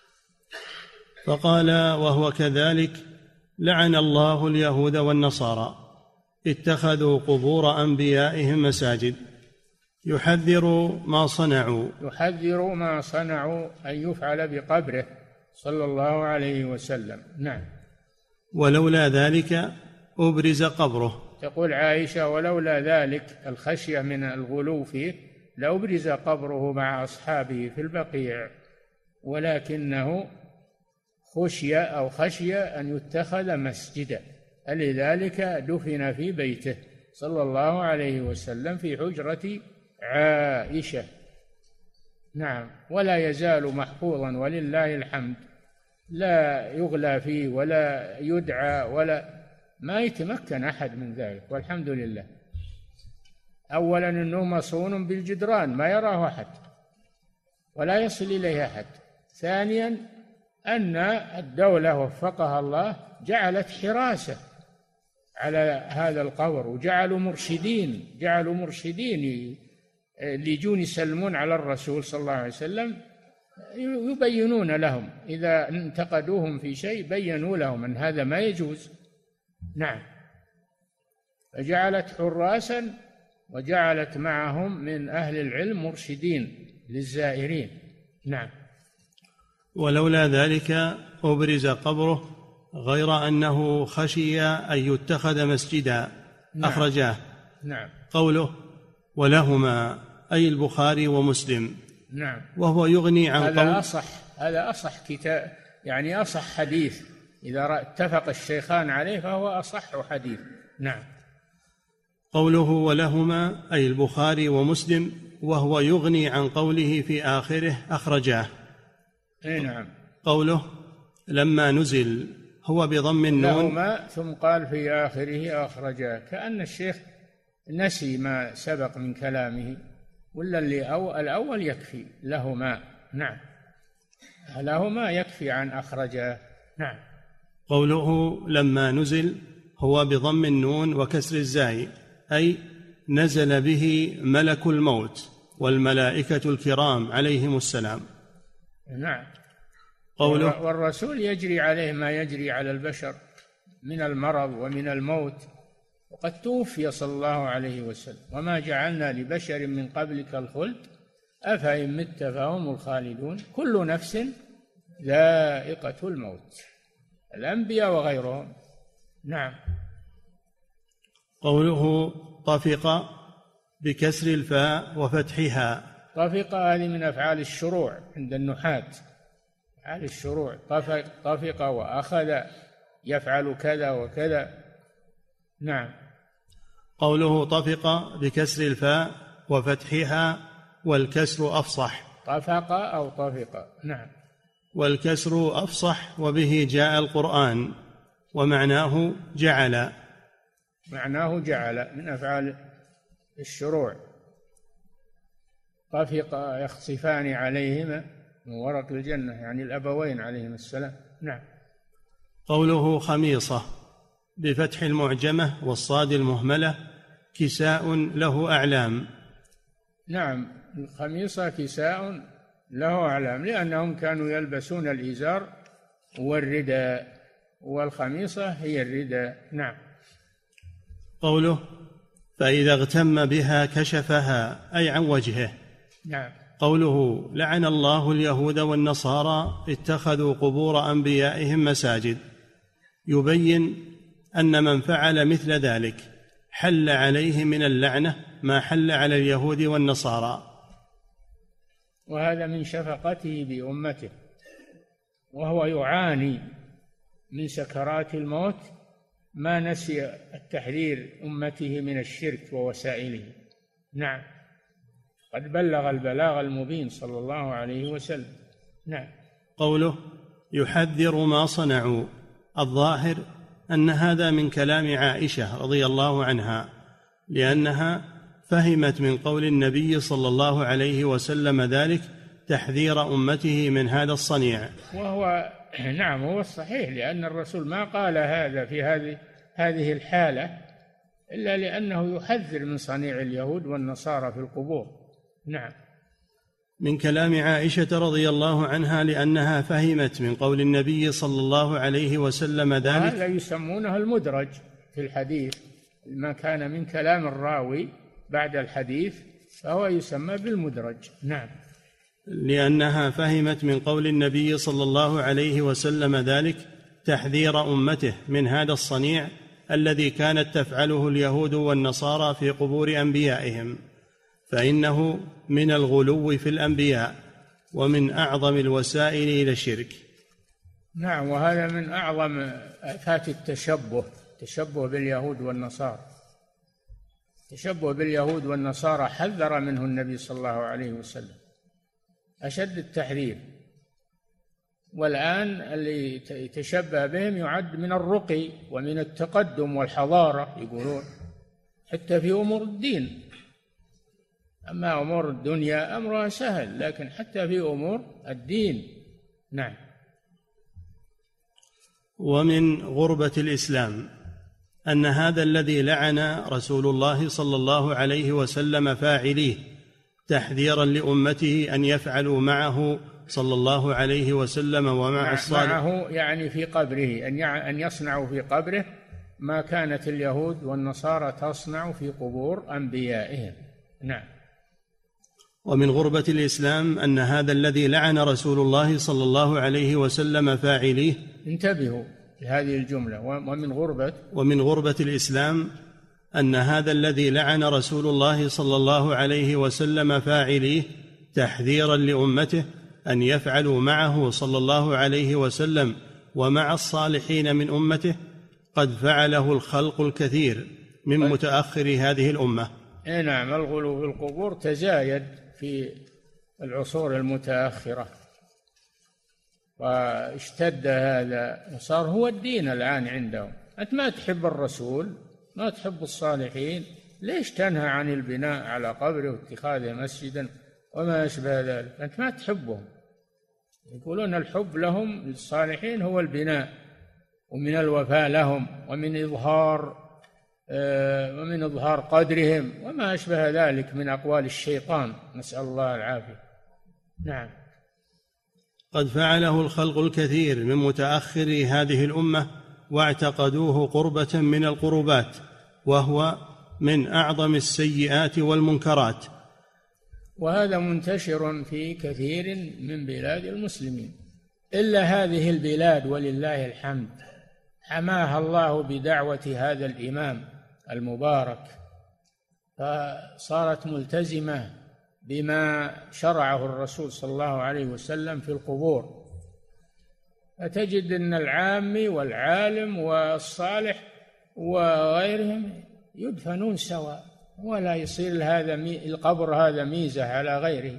فقال: وهو كذلك لعن الله اليهود والنصارى اتخذوا قبور أنبيائهم مساجد. يحذر ما صنعوا أن يفعل بقبره صلى الله عليه وسلم. نعم. ولولا ذلك أبرز قبره. تقول عائشة: ولولا ذلك، الخشية من الغلو فيه، لأبرز قبره مع أصحابه في البقيع، ولكنه خشي أن يتخذ مسجدا، لذلك دفن في بيته صلى الله عليه وسلم في حجرة عائشة. نعم. ولا يزال محفوظا ولله الحمد، لا يغلى فيه ولا يدعى ولا ما يتمكن أحد من ذلك، والحمد لله. أولا أنه مصون بالجدران ما يراه أحد ولا يصل إليه أحد. ثانيا أن الدولة وفقها الله جعلت حراسة على هذا القبر، وجعلوا مرشدين اللي يجون يسلمون على الرسول صلى الله عليه وسلم، يبينون لهم إذا انتقدوهم في شيء، بينوا لهم أن هذا ما يجوز. نعم. فجعلت حراسا وجعلت معهم من أهل العلم مرشدين للزائرين. نعم. ولولا ذلك أبرز قبره، غير أنه خشي أن يتخذ مسجدا. نعم. أخرجاه. نعم. قوله ولهما أي البخاري ومسلم. نعم. وهو يغني عن هذا أصح كتاب، يعني أصح حديث، إذا اتفق الشيخان عليه فهو أصح حديث. نعم. قوله ولهما أي البخاري ومسلم وهو يغني عن قوله في آخره أخرجاه. نعم. قوله لما نزل هو بضم النون لهما ثم قال في آخره أخرجاه، كأن الشيخ نسي ما سبق من كلامه، ولا الأول يكفي لهما. نعم، لهما يكفي عن أخرجاه. نعم. قوله لما نزل هو بضم النون وكسر الزاي، أي نزل به ملك الموت والملائكة الكرام عليهم السلام. نعم. قوله والرسول يجري عليه ما يجري على البشر من المرض ومن الموت، وقد توفي صلى الله عليه وسلم: وما جعلنا لبشر من قبلك الخلد أفإن مت فهم الخالدون كل نفس ذائقة الموت، الأنبياء وغيرهم. نعم. قوله طفق بكسر الفاء وفتحها. طفق هذه من أفعال الشروع عند النحاة، أفعال الشروع. طفق وأخذ يفعل كذا وكذا. نعم. قوله طفق بكسر الفاء وفتحها والكسر أفصح. طفق أو طفق. نعم. والكسر أفصح وبه جاء القرآن، ومعناه جعل. معناه جعل من أفعال الشروع. طفق يخصفان عليهما من ورق الجنة، يعني الأبوين عليهم السلام. نعم. قوله خميصة بفتح المعجمة والصاد المهملة، كساء له أعلام. نعم، الخميصة كساء له أعلام، لأنهم كانوا يلبسون الإزار والرداء، والخميصة هي الرداء. نعم. قوله فإذا اغتم بها كشفها، أي عن وجهه. نعم. قوله لعن الله اليهود والنصارى اتخذوا قبور أنبيائهم مساجد، يبين أن من فعل مثل ذلك حل عليه من اللعنة ما حل على اليهود والنصارى. وهذا من شفقته بأمته، وهو يعاني من سكرات الموت، ما نسي التحذير أمته من الشرك ووسائله. نعم، قد بلغ البلاغ المبين صلى الله عليه وسلم. نعم. قوله يحذر ما صنعوا، الظاهر أن هذا من كلام عائشة رضي الله عنها، لأنها فهمت من قول النبي صلى الله عليه وسلم ذلك تحذير أمته من هذا الصنيع. وهو نعم هو الصحيح، لأن الرسول ما قال هذا في هذه الحالة إلا لأنه يحذر من صنيع اليهود والنصارى في القبور. نعم. من كلام عائشة رضي الله عنها لأنها فهمت من قول النبي صلى الله عليه وسلم ذلك. هذا يسمونه المدرج في الحديث، ما كان من كلام الراوي بعد الحديث فهو يسمى بالمدرج. نعم. لأنها فهمت من قول النبي صلى الله عليه وسلم ذلك تحذير أمته من هذا الصنيع الذي كانت تفعله اليهود والنصارى في قبور أنبيائهم، فإنه من الغلو في الأنبياء ومن أعظم الوسائل إلى الشرك. نعم، وهذا من أعظم آفات التشبه باليهود والنصارى. التشبه باليهود والنصارى حذر منه النبي صلى الله عليه وسلم أشد التحذير، والآن اللي يتشبه بهم يعد من الرقي ومن التقدم والحضارة، يقولون حتى في أمور الدين. أما أمور الدنيا أمرها سهل، لكن حتى في أمور الدين. نعم. ومن غربة الإسلام أن هذا الذي لعن رسول الله صلى الله عليه وسلم فاعليه تحذيرا لأمته أن يفعلوا معه صلى الله عليه وسلم ومع الصالح، معه يعني في قبره، أن يصنعوا في قبره ما كانت اليهود والنصارى تصنع في قبور أنبيائهم. نعم. ومن غربة الإسلام أن هذا الذي لعن رسول الله صلى الله عليه وسلم فاعليه، انتبهوا لهذه الجملة، ومن غربة الإسلام أن هذا الذي لعن رسول الله صلى الله عليه وسلم فاعليه تحذيرا لأمته أن يفعلوا معه صلى الله عليه وسلم ومع الصالحين من أمته قد فعله الخلق الكثير من متأخر هذه الأمة. نعم، الغلو في القبور تزايد في العصور المتأخرة واشتد هذا وصار هو الدين الآن عندهم. أنت ما تحب الرسول، ما تحب الصالحين، ليش تنهى عن البناء على قبره واتخاذه مسجدا وما أشبه ذلك؟ أنت ما تحبهم. يقولون الحب لهم للصالحين هو البناء، ومن الوفاء لهم ومن إظهار قدرهم وما أشبه ذلك من أقوال الشيطان، نسأل الله العافية. نعم. قد فعله الخلق الكثير من متأخري هذه الأمة واعتقدوه قربة من القربات، وهو من أعظم السيئات والمنكرات. وهذا منتشر في كثير من بلاد المسلمين، إلا هذه البلاد ولله الحمد حماها الله بدعوة هذا الإمام المبارك، فصارت ملتزمة بما شرعه الرسول صلى الله عليه وسلم في القبور. فتجد أن العامي والعالم والصالح وغيرهم يدفنون سواء، ولا يصير هذا القبر هذا ميزة على غيره،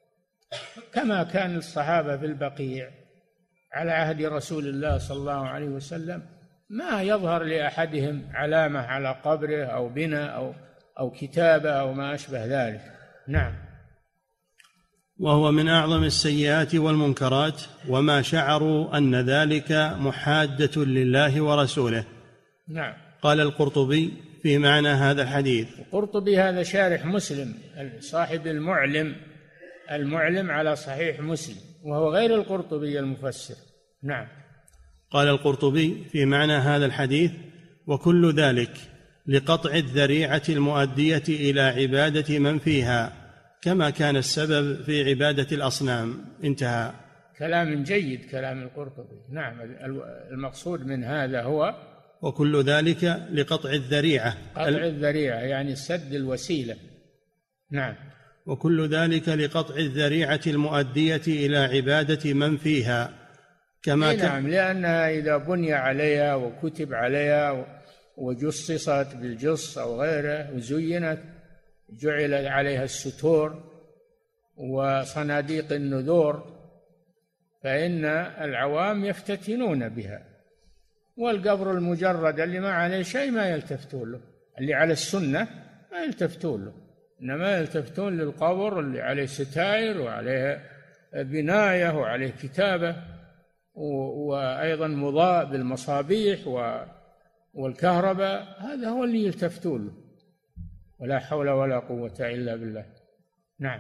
كما كان الصحابة في البقيع على عهد رسول الله صلى الله عليه وسلم، ما يظهر لأحدهم علامة على قبره أو بناء أو كتابة أو ما أشبه ذلك. نعم. وهو من أعظم السيئات والمنكرات، وما شعروا أن ذلك محادة لله ورسوله. نعم. قال القرطبي في معنى هذا الحديث. القرطبي هذا شارح مسلم، صاحب المعلم على صحيح مسلم، وهو غير القرطبي المفسر. نعم. قال القرطبي في معنى هذا الحديث: وكل ذلك لقطع الذريعة المؤدية إلى عبادة من فيها، كما كان السبب في عبادة الأصنام. انتهى. كلام جيد كلام القرطبي. نعم. المقصود من هذا هو وكل ذلك لقطع الذريعة. قطع الذريعة يعني سد الوسيلة. نعم. وكل ذلك لقطع الذريعة المؤدية إلى عبادة من فيها، كما نعم، لأنها إذا بني عليها وكتب عليها وجصصت بالجص أو غيره وزينت، جعل عليها الستور وصناديق النذور، فإن العوام يفتتنون بها. والقبر المجرد اللي ما عليه شيء ما يلتفتون له، اللي على السنة ما يلتفتون له، إنما يلتفتون للقبر اللي عليه ستائر وعليه بناية وعليه كتابة وأيضا مضاء بالمصابيح والكهرباء، هذا هو اللي يلتفتون له. ولا حول ولا قوة إلا بالله. نعم.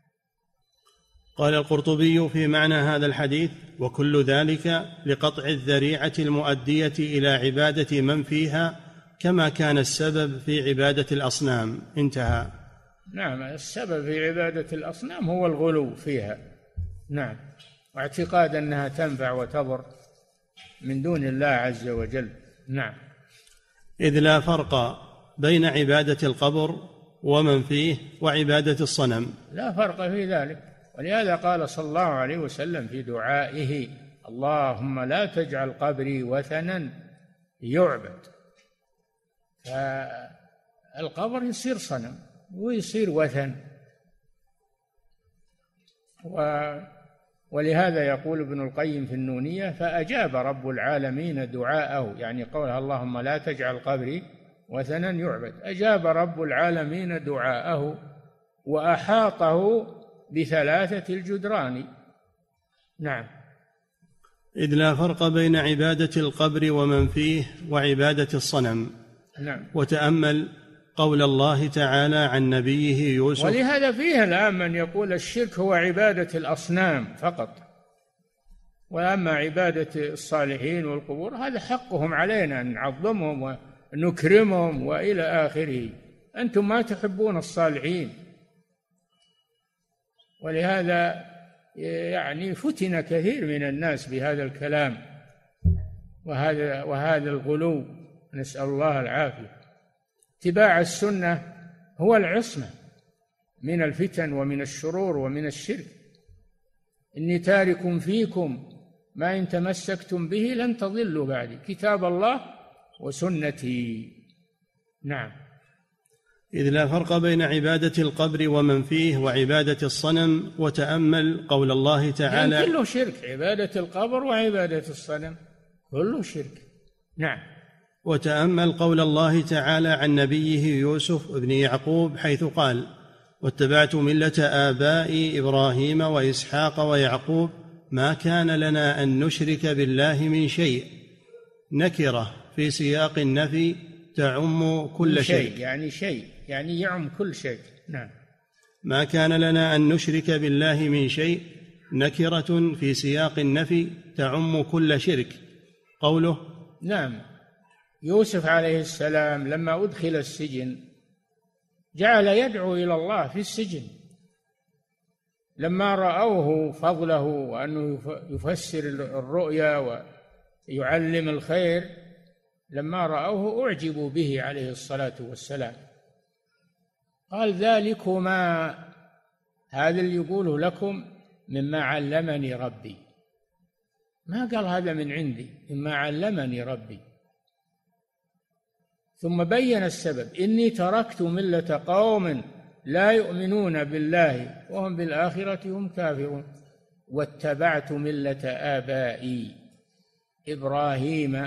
قال القرطبي في معنى هذا الحديث: وكل ذلك لقطع الذريعة المؤدية إلى عبادة من فيها، كما كان السبب في عبادة الأصنام. انتهى. نعم. السبب في عبادة الأصنام هو الغلو فيها. نعم. واعتقاد أنها تنفع وتضر من دون الله عز وجل. نعم. إذ لا فرق بين عبادة القبر ومن فيه وعبادة الصنم. لا فرق في ذلك، ولهذا قال صلى الله عليه وسلم في دعائه: اللهم لا تجعل قبري وثنا يعبد. فالقبر يصير صنم ويصير وثن. ولهذا يقول ابن القيم في النونية: فأجاب رب العالمين دعاءه، يعني قولها اللهم لا تجعل قبري وثنا يعبد، أجاب رب العالمين دعاءه وأحاطه بثلاثة الجدران. نعم. إذ لا فرق بين عبادة القبر ومن فيه وعبادة الصنم. نعم. وتأمل قول الله تعالى عن نبيه يوسف. ولهذا فيه الآن من يقول الشرك هو عبادة الأصنام فقط، وأما عبادة الصالحين والقبور هذا حقهم علينا أن نعظمهم ونكرمهم وإلى آخره. أنتم ما تحبون الصالحين، ولهذا يعني فتن كثير من الناس بهذا الكلام وهذا الغلو، نسأل الله العافية. اتباع السنة هو العصمة من الفتن ومن الشرور ومن الشرك. إني تارك فيكم ما إن تمسكتم به لن تضلوا بعدي، كتاب الله وسنتي. نعم. إذ لا فرق بين عبادة القبر ومن فيه وعبادة الصنم. وتأمل قول الله تعالى يعني كله شرك، عبادة القبر وعبادة الصنم كله شرك. نعم. وتأمل قول الله تعالى عن نبيه يوسف بن يعقوب حيث قال: واتبعت ملة آبائي إبراهيم وإسحاق ويعقوب ما كان لنا أن نشرك بالله من شيء. نكرة في سياق النفي تعم كل شيء، يعني يعم كل شيء. نعم. ما كان لنا أن نشرك بالله من شيء نكرة في سياق النفي تعم كل شرك. قوله نعم. يوسف عليه السلام لما أدخل السجن جعل يدعو إلى الله في السجن، لما رأوه فضله وأنه يفسر الرؤيا ويعلم الخير، لما رأوه أعجبوا به عليه الصلاة والسلام. قال: ذلكما، هذا اللي يقوله لكم مما علمني ربي. ما قال هذا من عندي، مما علمني ربي. ثم بين السبب: إني تركت ملة قوم لا يؤمنون بالله وهم بالآخرة هم كافرون، واتبعت ملة آبائي إبراهيم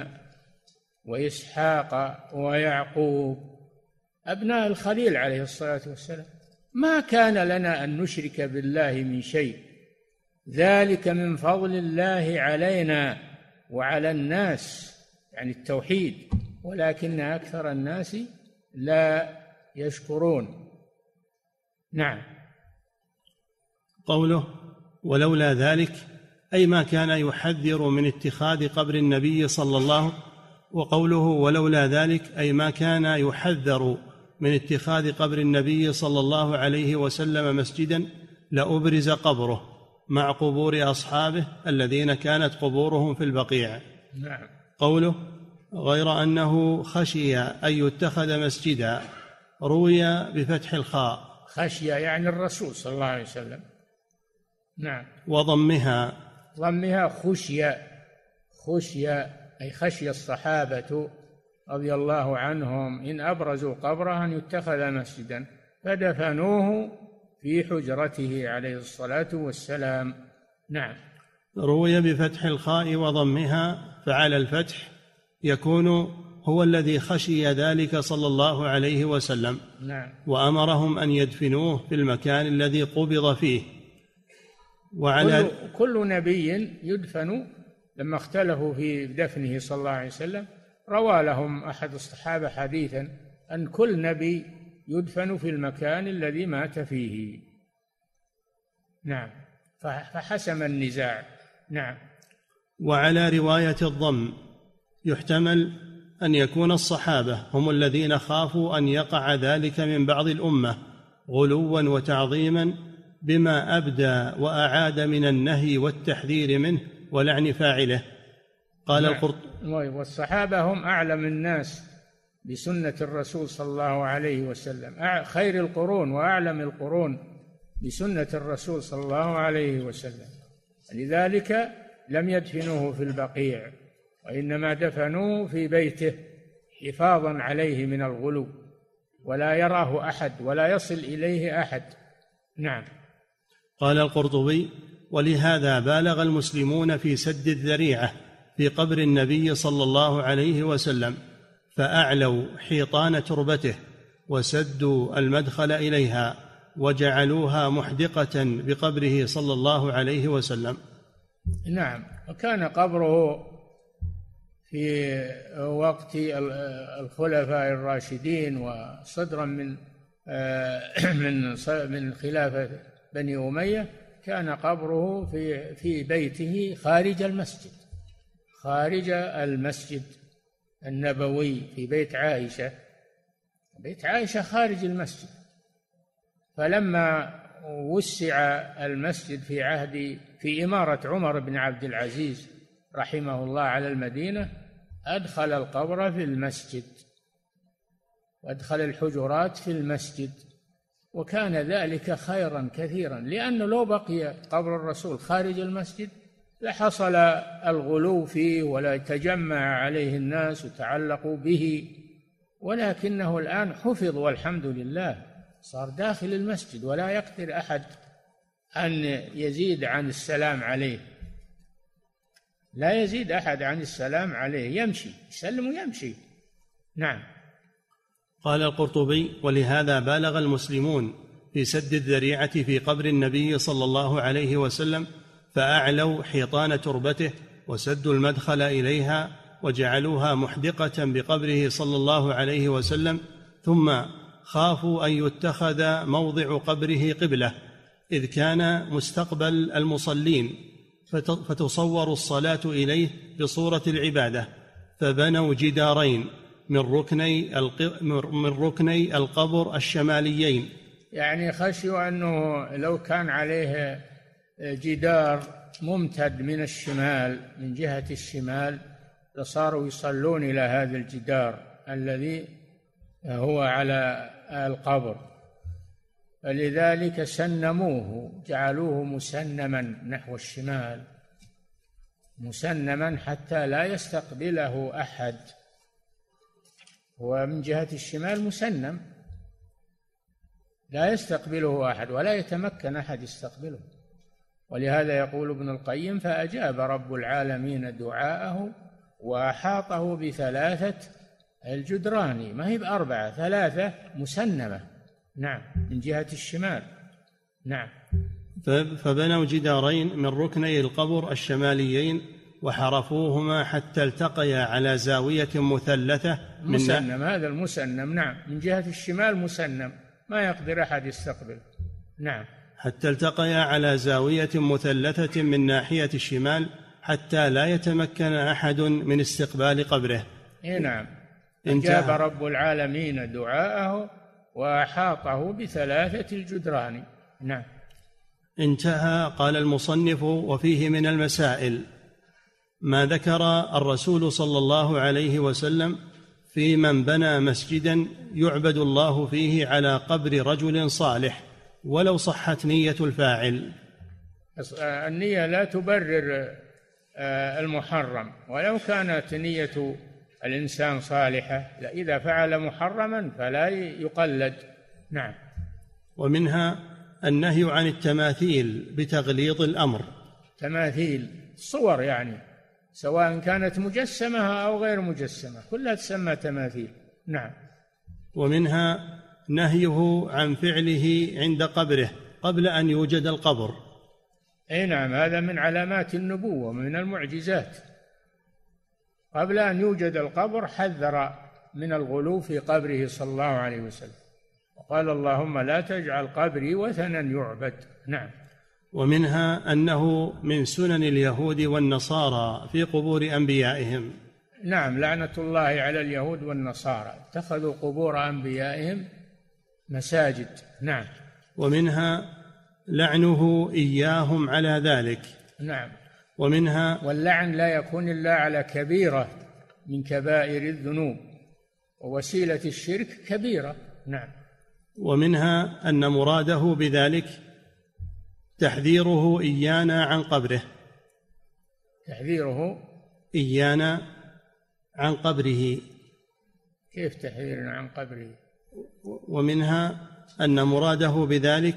وإسحاق ويعقوب أبناء الخليل عليه الصلاة والسلام. ما كان لنا أن نشرك بالله من شيء، ذلك من فضل الله علينا وعلى الناس، يعني التوحيد، ولكن أكثر الناس لا يشكرون. نعم. قوله ولولا ذلك أي ما كان يحذر من اتخاذ قبر النبي صلى الله عليه وسلم. وقوله ولولا ذلك أي ما كان يحذر من اتخاذ قبر النبي صلى الله عليه وسلم مسجدا لأبرز قبره مع قبور أصحابه الذين كانت قبورهم في البقيع. نعم. قوله غير أنه خشي أن يتخذ مسجدا روي بفتح الخاء، خشية يعني الرسول صلى الله عليه وسلم. نعم. وضمها خشية أي خشي الصحابة رضي الله عنهم إن أبرزوا قبره أن يتخذ مسجدا فدفنوه في حجرته عليه الصلاة والسلام. نعم. روي بفتح الخاء وضمها، فعلى الفتح يكون هو الذي خشي ذلك صلى الله عليه وسلم. نعم. وأمرهم أن يدفنوه في المكان الذي قبض فيه. وعلى كل نبي يدفن، لما اختلفوا في دفنه صلى الله عليه وسلم روى لهم أحد الصحابة حديثا أن كل نبي يدفن في المكان الذي مات فيه. نعم. فحسم النزاع. نعم. وعلى رواية الضم يحتمل أن يكون الصحابة هم الذين خافوا أن يقع ذلك من بعض الأمة غلوا وتعظيما بما أبدى وأعاد من النهي والتحذير منه ولعن فاعله. قال القرطبي والصحابة هم أعلم الناس بسنة الرسول صلى الله عليه وسلم، خير القرون وأعلم القرون بسنة الرسول صلى الله عليه وسلم، لذلك لم يدفنوه في البقيع وإنما دفنوه في بيته حفاظا عليه من الغلو، ولا يراه أحد ولا يصل إليه أحد. نعم. قال القرطبي ولهذا بالغ المسلمون في سد الذريعة في قبر النبي صلى الله عليه وسلم، فأعلوا حيطان تربته وسدوا المدخل إليها وجعلوها محدقة بقبره صلى الله عليه وسلم. نعم. وكان قبره في وقت الخلفاء الراشدين وصدرا من خلافة بني أمية، كان قبره في بيته خارج المسجد النبوي، في بيت عائشة خارج المسجد. فلما وسع المسجد في إمارة عمر بن عبد العزيز رحمه الله على المدينة، أدخل القبر في المسجد وأدخل الحجرات في المسجد، وكان ذلك خيرا كثيرا، لأنه لو بقي قبر الرسول خارج المسجد لحصل الغلو فيه ولا تجمع عليه الناس وتعلقوا به، ولكنه الآن حفظ والحمد لله، صار داخل المسجد ولا يقدر أحد أن يزيد عن السلام عليه، لا يزيد أحد عن السلام عليه، يمشي يسلم ويمشي. نعم. قال القرطبي: ولهذا بالغ المسلمون في سد الذريعة في قبر النبي صلى الله عليه وسلم، فأعلوا حيطان تربته وسدوا المدخل إليها وجعلوها محدقة بقبره صلى الله عليه وسلم، ثم خافوا أن يتخذ موضع قبره قبلة، إذ كان مستقبل المصلين فتصور الصلاة إليه بصورة العبادة، فبنوا جدارين من ركني القبر الشماليين. يعني خشوا أنه لو كان عليه جدار ممتد من الشمال، من جهة الشمال، فصاروا يصلون إلى هذا الجدار الذي هو على القبر، فلذلك سنموه، جعلوه مسنما نحو الشمال، مسنما حتى لا يستقبله أحد، ومن جهة الشمال مسنم لا يستقبله أحد ولا يتمكن أحد يستقبله. ولهذا يقول ابن القيم: فأجاب رب العالمين دعاءه وأحاطه بثلاثة الجدران، ما هي بأربعة، ثلاثة مسنمة. نعم، من جهة الشمال. نعم. فبنوا جدارين من ركني القبر الشماليين وحرفوهما حتى التقيا على زاوية مثلثة مسنم. هذا المسنم نعم، من جهة الشمال مسنم، ما يقدر أحد يستقبل. نعم. حتى التقيا على زاوية مثلثة من ناحية الشمال حتى لا يتمكن أحد من استقبال قبره. نعم. أجاب رب العالمين دعاءه وأحاطه بثلاثة الجدران. نعم. انتهى. قال المصنف: وفيه من المسائل ما ذكر الرسول صلى الله عليه وسلم في من بنى مسجدا يعبد الله فيه على قبر رجل صالح ولو صحت نية الفاعل. النية لا تبرر المحرم، ولو كانت نية الإنسان صالحة، إذا فعل محرما فلا يقلد. نعم. ومنها النهي عن التماثيل بتغليظ الأمر. تماثيل صور يعني، سواء كانت مجسمة أو غير مجسمة، كلها تسمى تماثيل. نعم. ومنها نهيه عن فعله عند قبره قبل أن يوجد القبر. أي نعم، هذا من علامات النبوة، من المعجزات. قبل أن يوجد القبر حذر من الغلو في قبره صلى الله عليه وسلم، وقال: اللهم لا تجعل قبري وثنا يعبد. نعم. ومنها أنه من سنن اليهود والنصارى في قبور أنبيائهم. نعم، لعنة الله على اليهود والنصارى، اتخذوا قبور أنبيائهم مساجد. نعم. ومنها لعنه إياهم على ذلك. نعم. ومنها واللعن لا يكون إلا على كبيرة من كبائر الذنوب، ووسيلة الشرك كبيرة. نعم. ومنها أن مراده بذلك تحذيره إيانا عن قبره. تحذيره إيانا عن قبره. كيف تحذيرنا عن قبره؟ ومنها أن مراده بذلك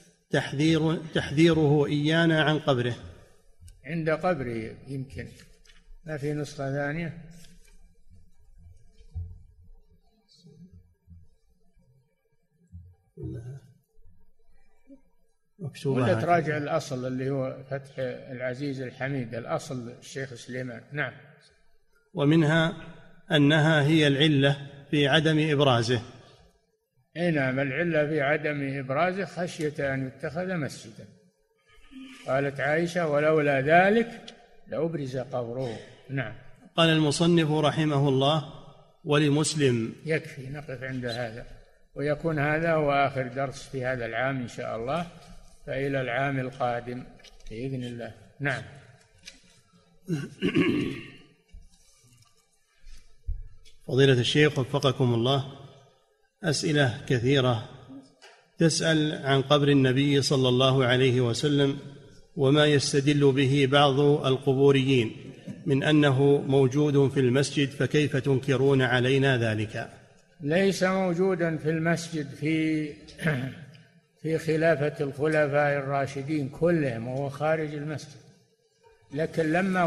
تحذيره إيانا عن قبره. عند قبره يمكن، ما في نسخة ثانية. ولا تراجع الأصل اللي هو فتح العزيز الحميد، الأصل الشيخ سليمان. نعم. ومنها أنها هي العلة في عدم إبرازه. أي نعم، العلة في عدم إبرازه خشية أن يتخذ مسجدا. قالت عائشة: ولولا ذلك لأبرز قبره. نعم. قال المصنف رحمه الله: ولمسلم. يكفي نقف عند هذا، ويكون هذا هو آخر درس في هذا العام إن شاء الله، فإلى العام القادم بإذن الله. نعم. فضيلة الشيخ وفقكم الله، أسئلة كثيرة تسأل عن قبر النبي صلى الله عليه وسلم وما يستدل به بعض القبوريين من أنه موجود في المسجد، فكيف تنكرون علينا ذلك؟ ليس موجودا في المسجد في خلافة الخلفاء الراشدين كلهم، وهو خارج المسجد. لكن لما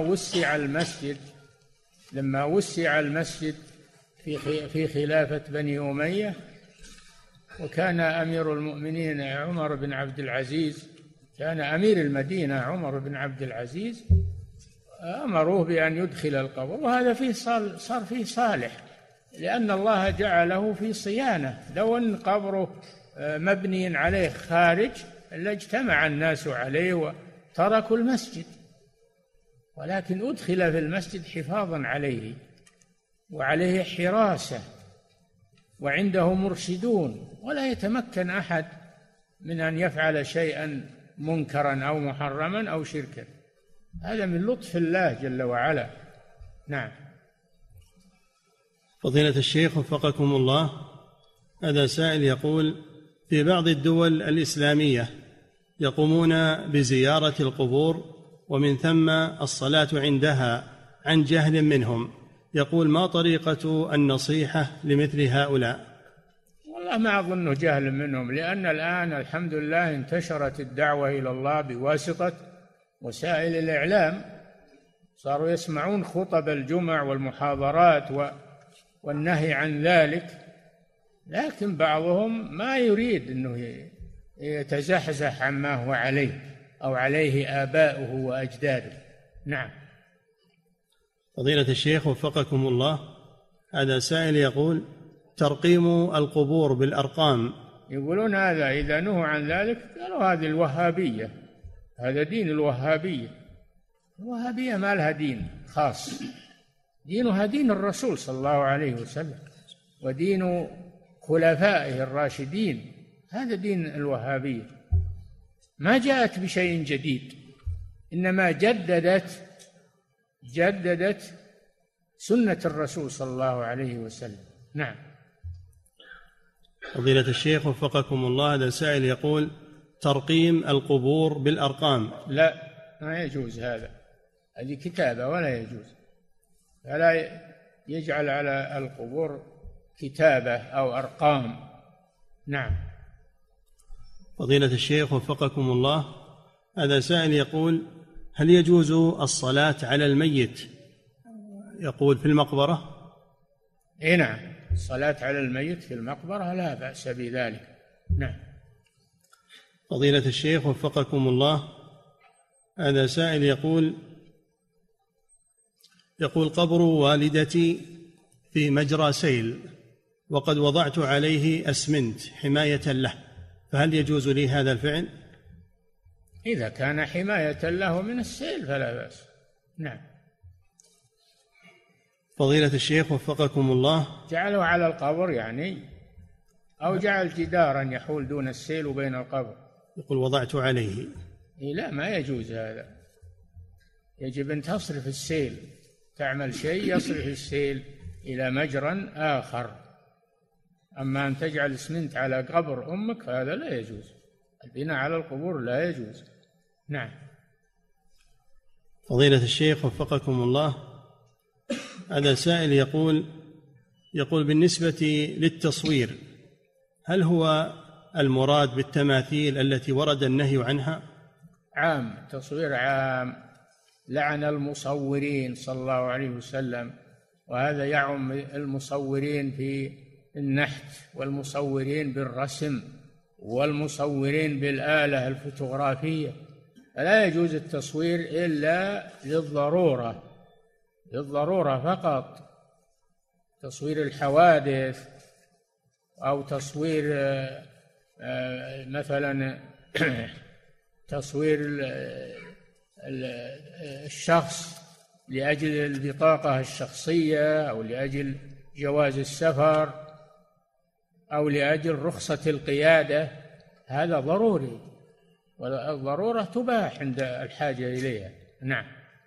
وسع المسجد في خلافة بني أمية، وكان أمير المؤمنين عمر بن عبد العزيز، كان أمير المدينة عمر بن عبد العزيز، أمروه بأن يدخل القبر، وهذا صار فيه صالح، لأن الله جعله في صيانة. لو أن قبره مبني عليه خارج لاجتمع الناس عليه وتركوا المسجد، ولكن أدخل في المسجد حفاظا عليه، وعليه حراسة، وعنده مرشدون، ولا يتمكن أحد من أن يفعل شيئا منكرا أو محرما أو شركا. هذا من لطف الله جل وعلا. نعم. فضيلة الشيخ وفقكم الله، هذا سائل يقول: في بعض الدول الإسلامية يقومون بزيارة القبور ومن ثم الصلاة عندها عن جهل منهم، يقول: ما طريقة النصيحة لمثل هؤلاء؟ والله ما أظنه جهل منهم، لأن الآن الحمد لله انتشرت الدعوة إلى الله بواسطة وسائل الإعلام، صاروا يسمعون خطب الجمع والمحاضرات والنهي عن ذلك، لكن بعضهم ما يريد أنه يتزحزح عما هو عليه أو عليه آباؤه وأجداده. نعم. فضيلة الشيخ وفقكم الله، هذا سائل يقول: ترقيم القبور بالأرقام. يقولون هذا إذا نهوا عن ذلك قالوا هذه الوهابية، هذا دين الوهابية. الوهابية ما لها دين خاص، دينها دين الرسول صلى الله عليه وسلم ودين خلفائه الراشدين، هذا دين الوهابية. ما جاءت بشيء جديد، إنما جددت سنة الرسول صلى الله عليه وسلم. نعم. فضيلة الشيخ وفقكم الله، هذا سائل يقول: ترقيم القبور بالأرقام. لا، ما يجوز هذا، هذه كتابة ولا يجوز، فلا يجعل على القبور كتابة أو أرقام. نعم. فضيلة الشيخ وفقكم الله، هذا سائل يقول: هل يجوز الصلاة على الميت يقول في المقبرة؟ نعم، الصلاة على الميت في المقبرة لا بأس بذلك. نعم. فضيلة الشيخ وفقكم الله، هذا سائل يقول: قبر والدتي في مجرى سيل وقد وضعت عليه أسمنت حماية له، فهل يجوز لي هذا الفعل؟ إذا كان حماية له من السيل فلا بأس. نعم. فضيلة الشيخ وفقكم الله، جعله على القبر يعني، أو جعل جدارا يحول دون السيل وبين القبر. يقول: وضعت عليه. لا، ما يجوز هذا، يجب أن تصرف السيل، تعمل شيء يصرف السيل إلى مجرى آخر. أما أن تجعل اسمنت على قبر أمك فهذا لا يجوز، البناء على القبور لا يجوز. نعم. فضيلة الشيخ وفقكم الله، هذا سائل يقول: بالنسبة للتصوير، هل هو المراد بالتماثيل التي ورد النهي عنها؟ عام، التصوير عام، لعن المصورين صلى الله عليه وسلم، وهذا يعم المصورين في النحت والمصورين بالرسم والمصورين بالآلة الفوتوغرافية. فلا يجوز التصوير إلا للضرورة فقط، تصوير الحوادث أو تصوير مثلا تصوير الشخص لأجل البطاقة الشخصية أو لأجل جواز السفر أو لأجل رخصة القيادة، هذا ضروري، والضرورة تباح عند الحاجة إليها. نعم.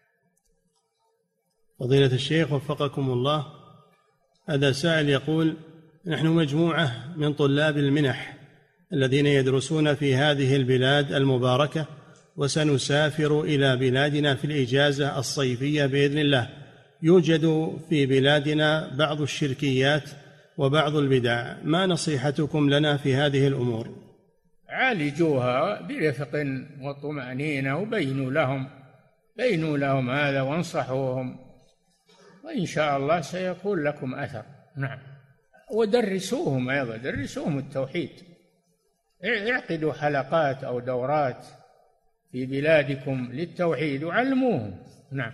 فضيلة الشيخ وفقكم الله، هذا سائل يقول: نحن مجموعة من طلاب المنح الذين يدرسون في هذه البلاد المباركة، وسنسافر إلى بلادنا في الإجازة الصيفية بإذن الله. يوجد في بلادنا بعض الشركيات وبعض البدع، ما نصيحتكم لنا في هذه الأمور؟ عالجوها برفق وطمأنينة بينوا لهم هذا وانصحوهم، وإن شاء الله سيكون لكم أثر. نعم. ودرسوهم أيضا، درسوهم التوحيد، اعقدوا حلقات أو دورات في بلادكم للتوحيد وعلموهم. نعم.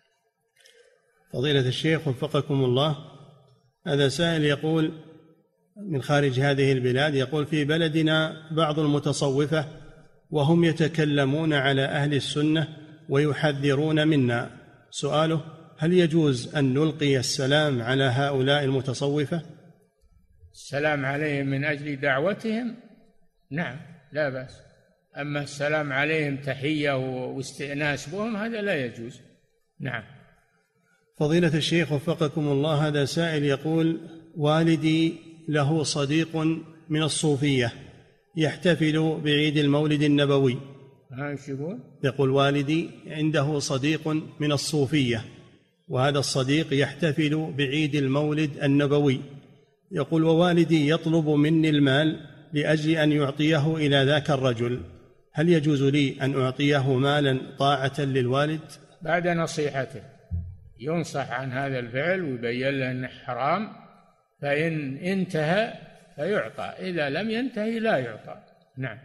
فضيلة الشيخ وفقكم الله، هذا سائل يقول من خارج هذه البلاد، يقول: في بلدنا بعض المتصوفة وهم يتكلمون على أهل السنة ويحذرون منا. سؤاله: هل يجوز أن نلقي السلام على هؤلاء المتصوفة؟ السلام عليهم من أجل دعوتهم نعم لا بأس، أما السلام عليهم تحية واستئناس بهم هذا لا يجوز. نعم. فضيلة الشيخ وفقكم الله، هذا سائل يقول: والدي له صديق من الصوفية يحتفل بعيد المولد النبوي. يقول: والدي عنده صديق من الصوفية، وهذا الصديق يحتفل بعيد المولد النبوي. يقول: ووالدي يطلب مني المال لأجل أن يعطيه إلى ذاك الرجل، هل يجوز لي أن أعطيه مالا طاعة للوالد؟ بعد نصيحته ينصح عن هذا الفعل ويبين له أنه حرام، فإن انتهى فيعطى، إذا لم ينتهي لا يعطى. نعم.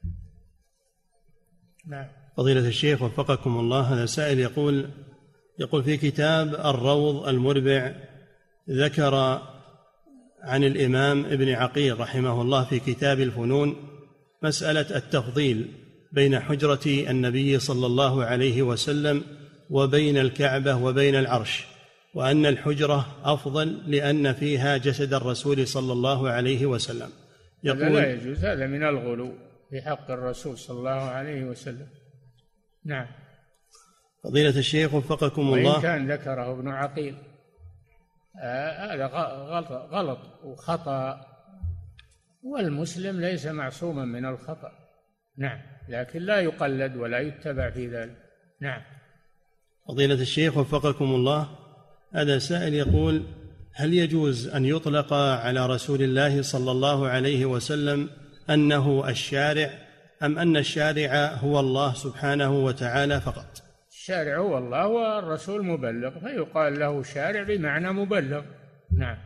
نعم. فضيلة الشيخ وفقكم الله، هذا سائل يقول في كتاب الروض المربع ذكر عن الإمام ابن عقيل رحمه الله في كتاب الفنون مسألة التفضيل بين حجرة النبي صلى الله عليه وسلم وبين الكعبة وبين العرش، وأن الحجرة أفضل لأن فيها جسد الرسول صلى الله عليه وسلم. يقول: هذا لا يجوز، هذا من الغلو في حق الرسول صلى الله عليه وسلم. نعم. فضيلة الشيخ وفقكم الله، وإن كان ذكره ابن عقيل هذا غلط وخطأ، والمسلم ليس معصوما من الخطأ. نعم، لكن لا يقلد ولا يتبع في ذلك. نعم. فضيلة الشيخ وفقكم الله، هذا سائل يقول: هل يجوز أن يطلق على رسول الله صلى الله عليه وسلم أنه الشارع، أم أن الشارع هو الله سبحانه وتعالى فقط؟ الشارع هو الله والرسول مبلغ، فيقال له شارع بمعنى مبلغ. نعم.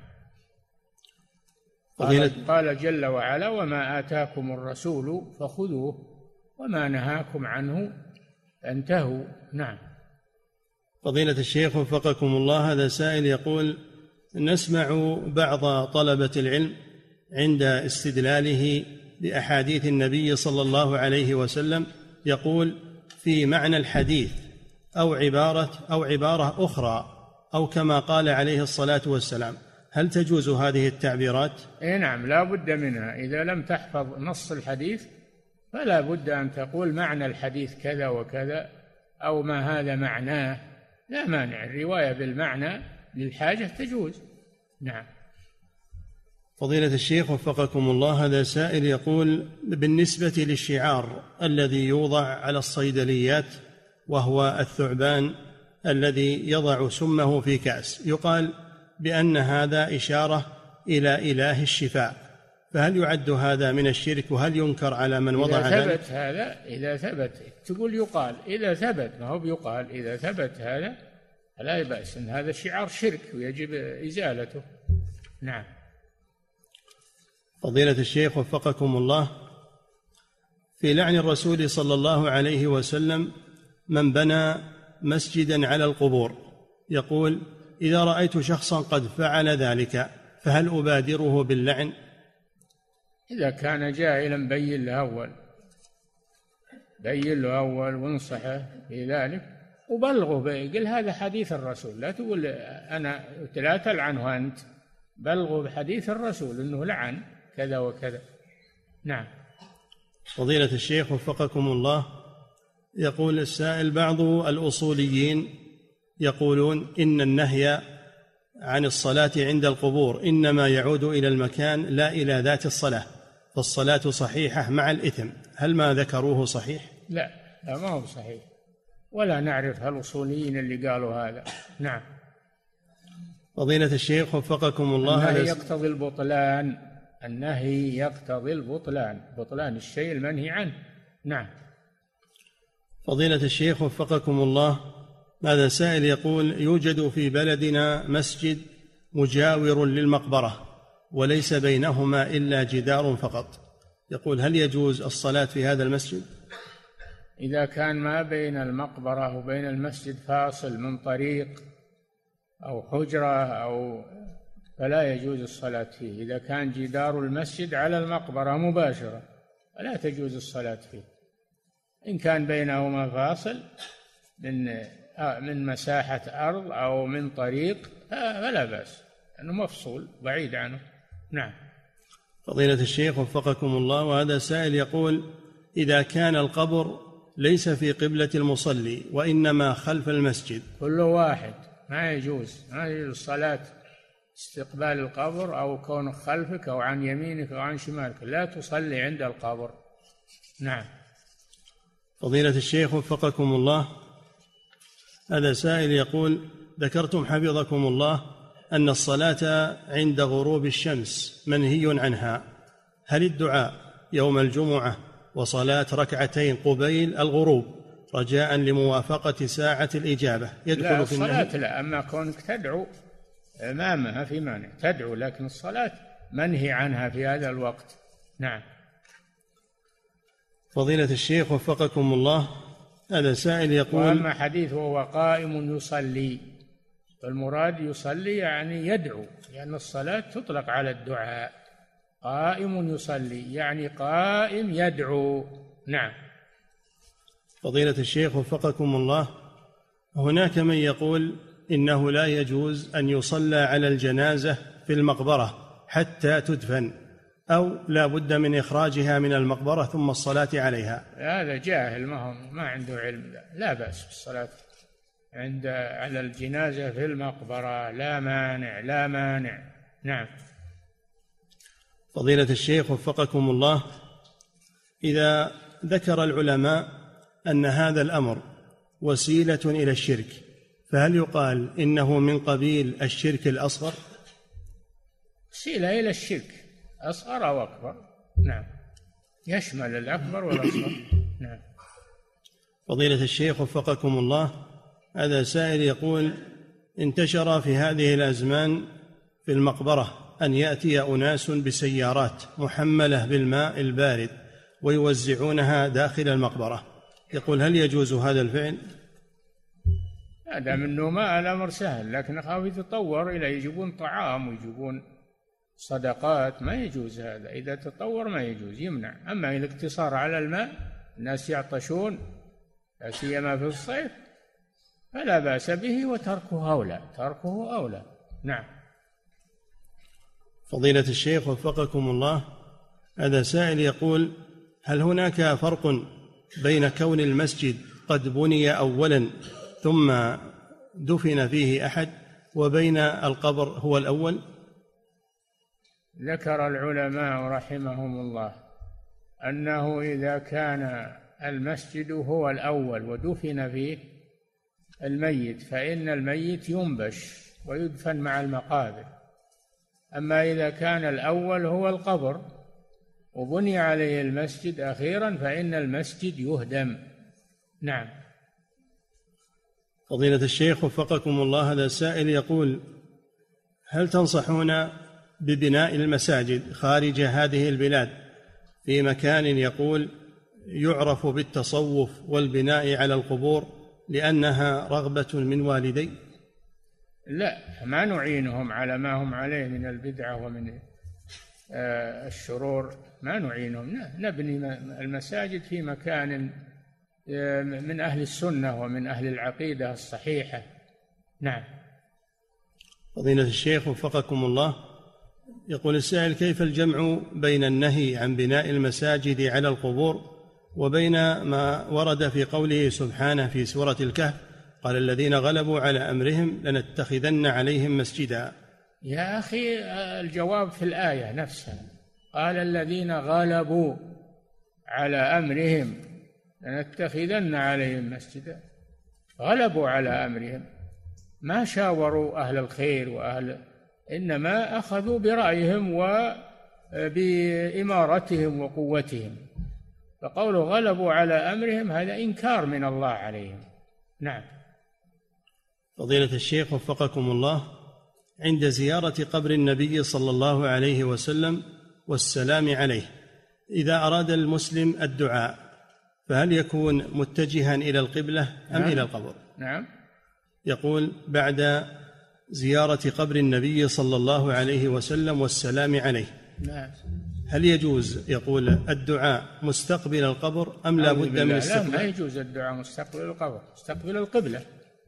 قال جل وعلا: وما آتاكم الرسول فخذوه وما نهاكم عنه فانتهوا. نعم. فضيلة الشيخ وفقكم الله، هذا سائل يقول: نسمع بعض طلبة العلم عند استدلاله بأحاديث النبي صلى الله عليه وسلم يقول في معنى الحديث أو عبارة أخرى، أو كما قال عليه الصلاة والسلام، هل تجوز هذه التعبيرات؟ نعم، لا بد منها. إذا لم تحفظ نص الحديث فلا بد أن تقول معنى الحديث كذا وكذا، أو ما هذا معناه، لا مانع، الرواية بالمعنى للحاجة تجوز. نعم. فضيلة الشيخ وفقكم الله، هذا سائل يقول: بالنسبة للشعار الذي يوضع على الصيدليات وهو الثعبان الذي يضع سمه في كأس، يقال بأن هذا إشارة إلى إله الشفاء، فهل يعد هذا من الشرك، وهل ينكر على من وضع ذلك؟ إذا ثبت تقول يقال، إذا ثبت، ما هو بيقال، إذا ثبت هذا لا بأس، إن هذا شعار شرك ويجب إزالته. نعم. فضيلة الشيخ وفقكم الله، في لعن الرسول صلى الله عليه وسلم من بنى مسجدا على القبور، يقول: إذا رأيت شخصا قد فعل ذلك فهل أبادره باللعن؟ إذا كان جاهلا بين له أول وانصحه في ذلك وبلغه، قل هذا حديث الرسول، لا تقول لا تلعنه أنت، بلغه بحديث الرسول أنه لعن كذا وكذا. نعم. فضيلة الشيخ وفقكم الله، يقول السائل: بعض الأصوليين يقولون إن النهي عن الصلاة عند القبور إنما يعود إلى المكان لا إلى ذات الصلاة، فالصلاة صحيحة مع الإثم، هل ما ذكروه صحيح؟ لا ما هو صحيح، ولا نعرف الأصوليين اللي قالوا هذا. نعم. فضيلة الشيخ وفقكم الله، النهي يقتضي البطلان، النهي يقتضي البطلان، بطلان الشيء المنهي عنه. نعم. فضيلة الشيخ وفقكم الله، هذا سائل يقول: يوجد في بلدنا مسجد مجاور للمقبرة وليس بينهما إلا جدار فقط، يقول: هل يجوز الصلاة في هذا المسجد؟ إذا كان ما بين المقبرة وبين المسجد فاصل من طريق أو حجرة فلا يجوز الصلاة فيه. إذا كان جدار المسجد على المقبرة مباشرة فلا تجوز الصلاة فيه. إن كان بينهما فاصل من مساحة أرض أو من طريق فلا بأس، لأنه مفصول بعيد عنه. نعم. فضيلة الشيخ وفقكم الله، وهذا سائل يقول: إذا كان القبر ليس في قبلة المصلي وإنما خلف المسجد، كل واحد ما يجوز الصلاة استقبال القبر أو كونه خلفك أو عن يمينك أو عن شمالك، لا تصلي عند القبر. نعم. فضيلة الشيخ وفقكم الله، هذا سائل يقول: ذكرتم حفظكم الله أن الصلاة عند غروب الشمس منهي عنها، هل الدعاء يوم الجمعة وصلاة ركعتين قبيل الغروب رجاء لموافقة ساعة الإجابة يدخل في النهي؟ الصلاة لا، أما كونك تدعو أمامها في مانع، تدعو، لكن الصلاة منهي عنها في هذا الوقت. نعم. فضيلة الشيخ وفقكم الله، هذا سائل يقول: وأما حديث وهو قائم يصلي، فالمراد يصلي يعني يدعو، لأن الصلاة تطلق على الدعاء. قائم يصلي يعني قائم يدعو. نعم. فضيلة الشيخ وفقكم الله، هناك من يقول إنه لا يجوز أن يصلى على الجنازة في المقبرة حتى تدفن، أو لا بد من إخراجها من المقبرة ثم الصلاة عليها. هذا جاهل، ما عنده علم. لا بأس بالصلاة على الجنازة في المقبرة، لا مانع، لا مانع. نعم. فضيلة الشيخ وفقكم الله، إذا ذكر العلماء أن هذا الأمر وسيلة إلى الشرك، فهل يقال إنه من قبيل الشرك الأصغر؟ وسيلة إلى الشرك أصغر أو أكبر. نعم، يشمل الأكبر والأصغر. نعم. فضيلة الشيخ وفقكم الله، هذا سائل يقول: انتشر في هذه الأزمان في المقبرة أن يأتي أناس بسيارات محملة بالماء البارد ويوزعونها داخل المقبرة، يقول: هل يجوز هذا الفعل؟ هذا منه ماء الأمر سهل، لكن خاف يتطور إلى يجيبون طعام ويجيبون صدقات، ما يجوز هذا. إذا تطور ما يجوز، يمنع. أما الاقتصار على الماء، الناس يعطشون لا سيما في الصيف، فلا بأس به، وتركه أولى، تركه أولى. نعم. فضيلة الشيخ وفقكم الله، هذا سائل يقول: هل هناك فرق بين كون المسجد قد بني أولا ثم دفن فيه أحد وبين القبر هو الأول؟ ذكر العلماء رحمهم الله أنه إذا كان المسجد هو الأول ودفن فيه الميت فإن الميت ينبش ويدفن مع المقابر. أما إذا كان الأول هو القبر وبني عليه المسجد أخيرا فإن المسجد يهدم. نعم. فضيلة الشيخ وفقكم الله، هذا سائل يقول: هل تنصحون ببناء المساجد خارج هذه البلاد في مكان يقول يعرف بالتصوف والبناء على القبور لأنها رغبة من والدي؟ لا، ما نعينهم على ما هم عليه من البدعة ومن الشرور، ما نعينهم. نبني المساجد في مكان من أهل السنة ومن أهل العقيدة الصحيحة. نعم. فضيلة الشيخ وفقكم الله، يقول السائل: كيف الجمع بين النهي عن بناء المساجد على القبور وبين ما ورد في قوله سبحانه في سورة الكهف: قال الذين غلبوا على أمرهم لنتخذن عليهم مسجدا؟ يا أخي الجواب في الآية نفسها، قال الذين غلبوا على أمرهم لنتخذن عليهم مسجدا، غلبوا على أمرهم، ما شاوروا أهل الخير إنما أخذوا برأيهم وبإمارتهم وقوتهم، فقوله غلبوا على أمرهم هذا إنكار من الله عليهم. نعم. فضيلة الشيخ وفقكم الله، عند زيارة قبر النبي صلى الله عليه وسلم والسلام عليه، إذا أراد المسلم الدعاء فهل يكون متجها إلى القبلة أم إلى القبر؟ نعم. يقول بعد زيارة قبر النبي صلى الله عليه وسلم والسلام عليه، نعم، هل يجوز يقول الدعاء مستقبل القبر أم لا بد من استقبال؟ لا، ما يجوز الدعاء مستقبل القبر، استقبل القبلة،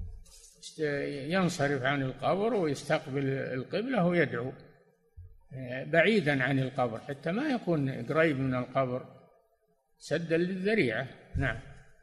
ينصرف عن القبر ويستقبل القبلة ويدعو بعيدا عن القبر حتى ما يكون قريب من القبر سدا للذريعة. نعم.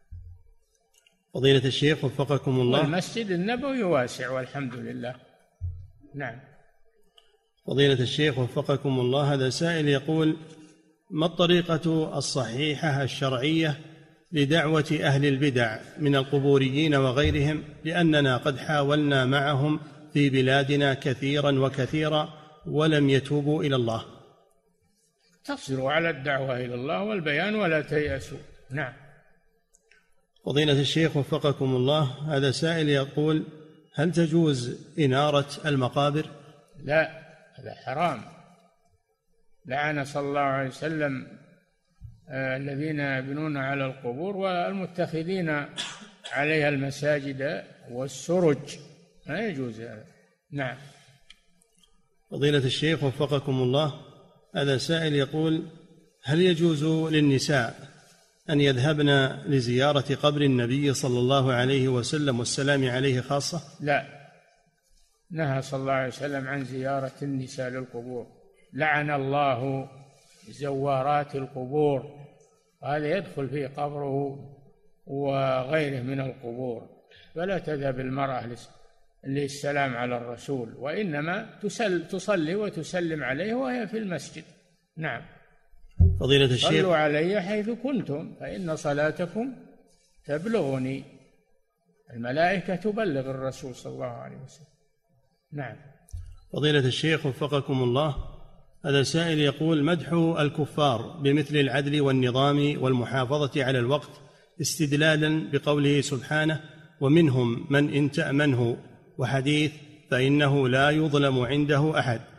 فضيلة الشيخ وفقكم الله، والمسجد النبوي واسع والحمد لله. نعم. فضيلة الشيخ وفقكم الله، هذا سائل يقول: ما الطريقة الصحيحة الشرعية لدعوة أهل البدع من القبوريين وغيرهم، لأننا قد حاولنا معهم في بلادنا كثيرا وكثيرا ولم يتوبوا إلى الله؟ تصبروا على الدعوة إلى الله والبيان ولا تيأسوا. نعم. فضيلة الشيخ وفقكم الله، هذا سائل يقول: هل تجوز إنارة المقابر؟ لا، هذا حرام. لعن صلى الله عليه وسلم الذين يبنون على القبور والمتخذين عليها المساجد والسرج، ما يجوز هذا. نعم. فضيلة الشيخ وفقكم الله، هذا سائل يقول: هل يجوز للنساء أن يذهبن لزيارة قبر النبي صلى الله عليه وسلم والسلام عليه خاصة؟ لا، نهى صلى الله عليه وسلم عن زيارة النساء للقبور. لعن الله زوارات القبور، هذا يدخل في قبره وغيره من القبور، فلا تذهب المرأة للسلام على الرسول، وإنما تصلي وتسلم عليه وهي في المسجد. نعم. فضيلة الشيخ: صلوا علي حيث كنتم فإن صلاتكم تبلغني. الملائكة تبلغ الرسول صلى الله عليه وسلم. نعم. فضيلة الشيخ وفقكم الله، هذا سائل يقول: مدح الكفار بمثل العدل والنظام والمحافظة على الوقت استدلالا بقوله سبحانه: ومنهم من إن تأمنه، وحديث فإنه لا يظلم عنده أحد،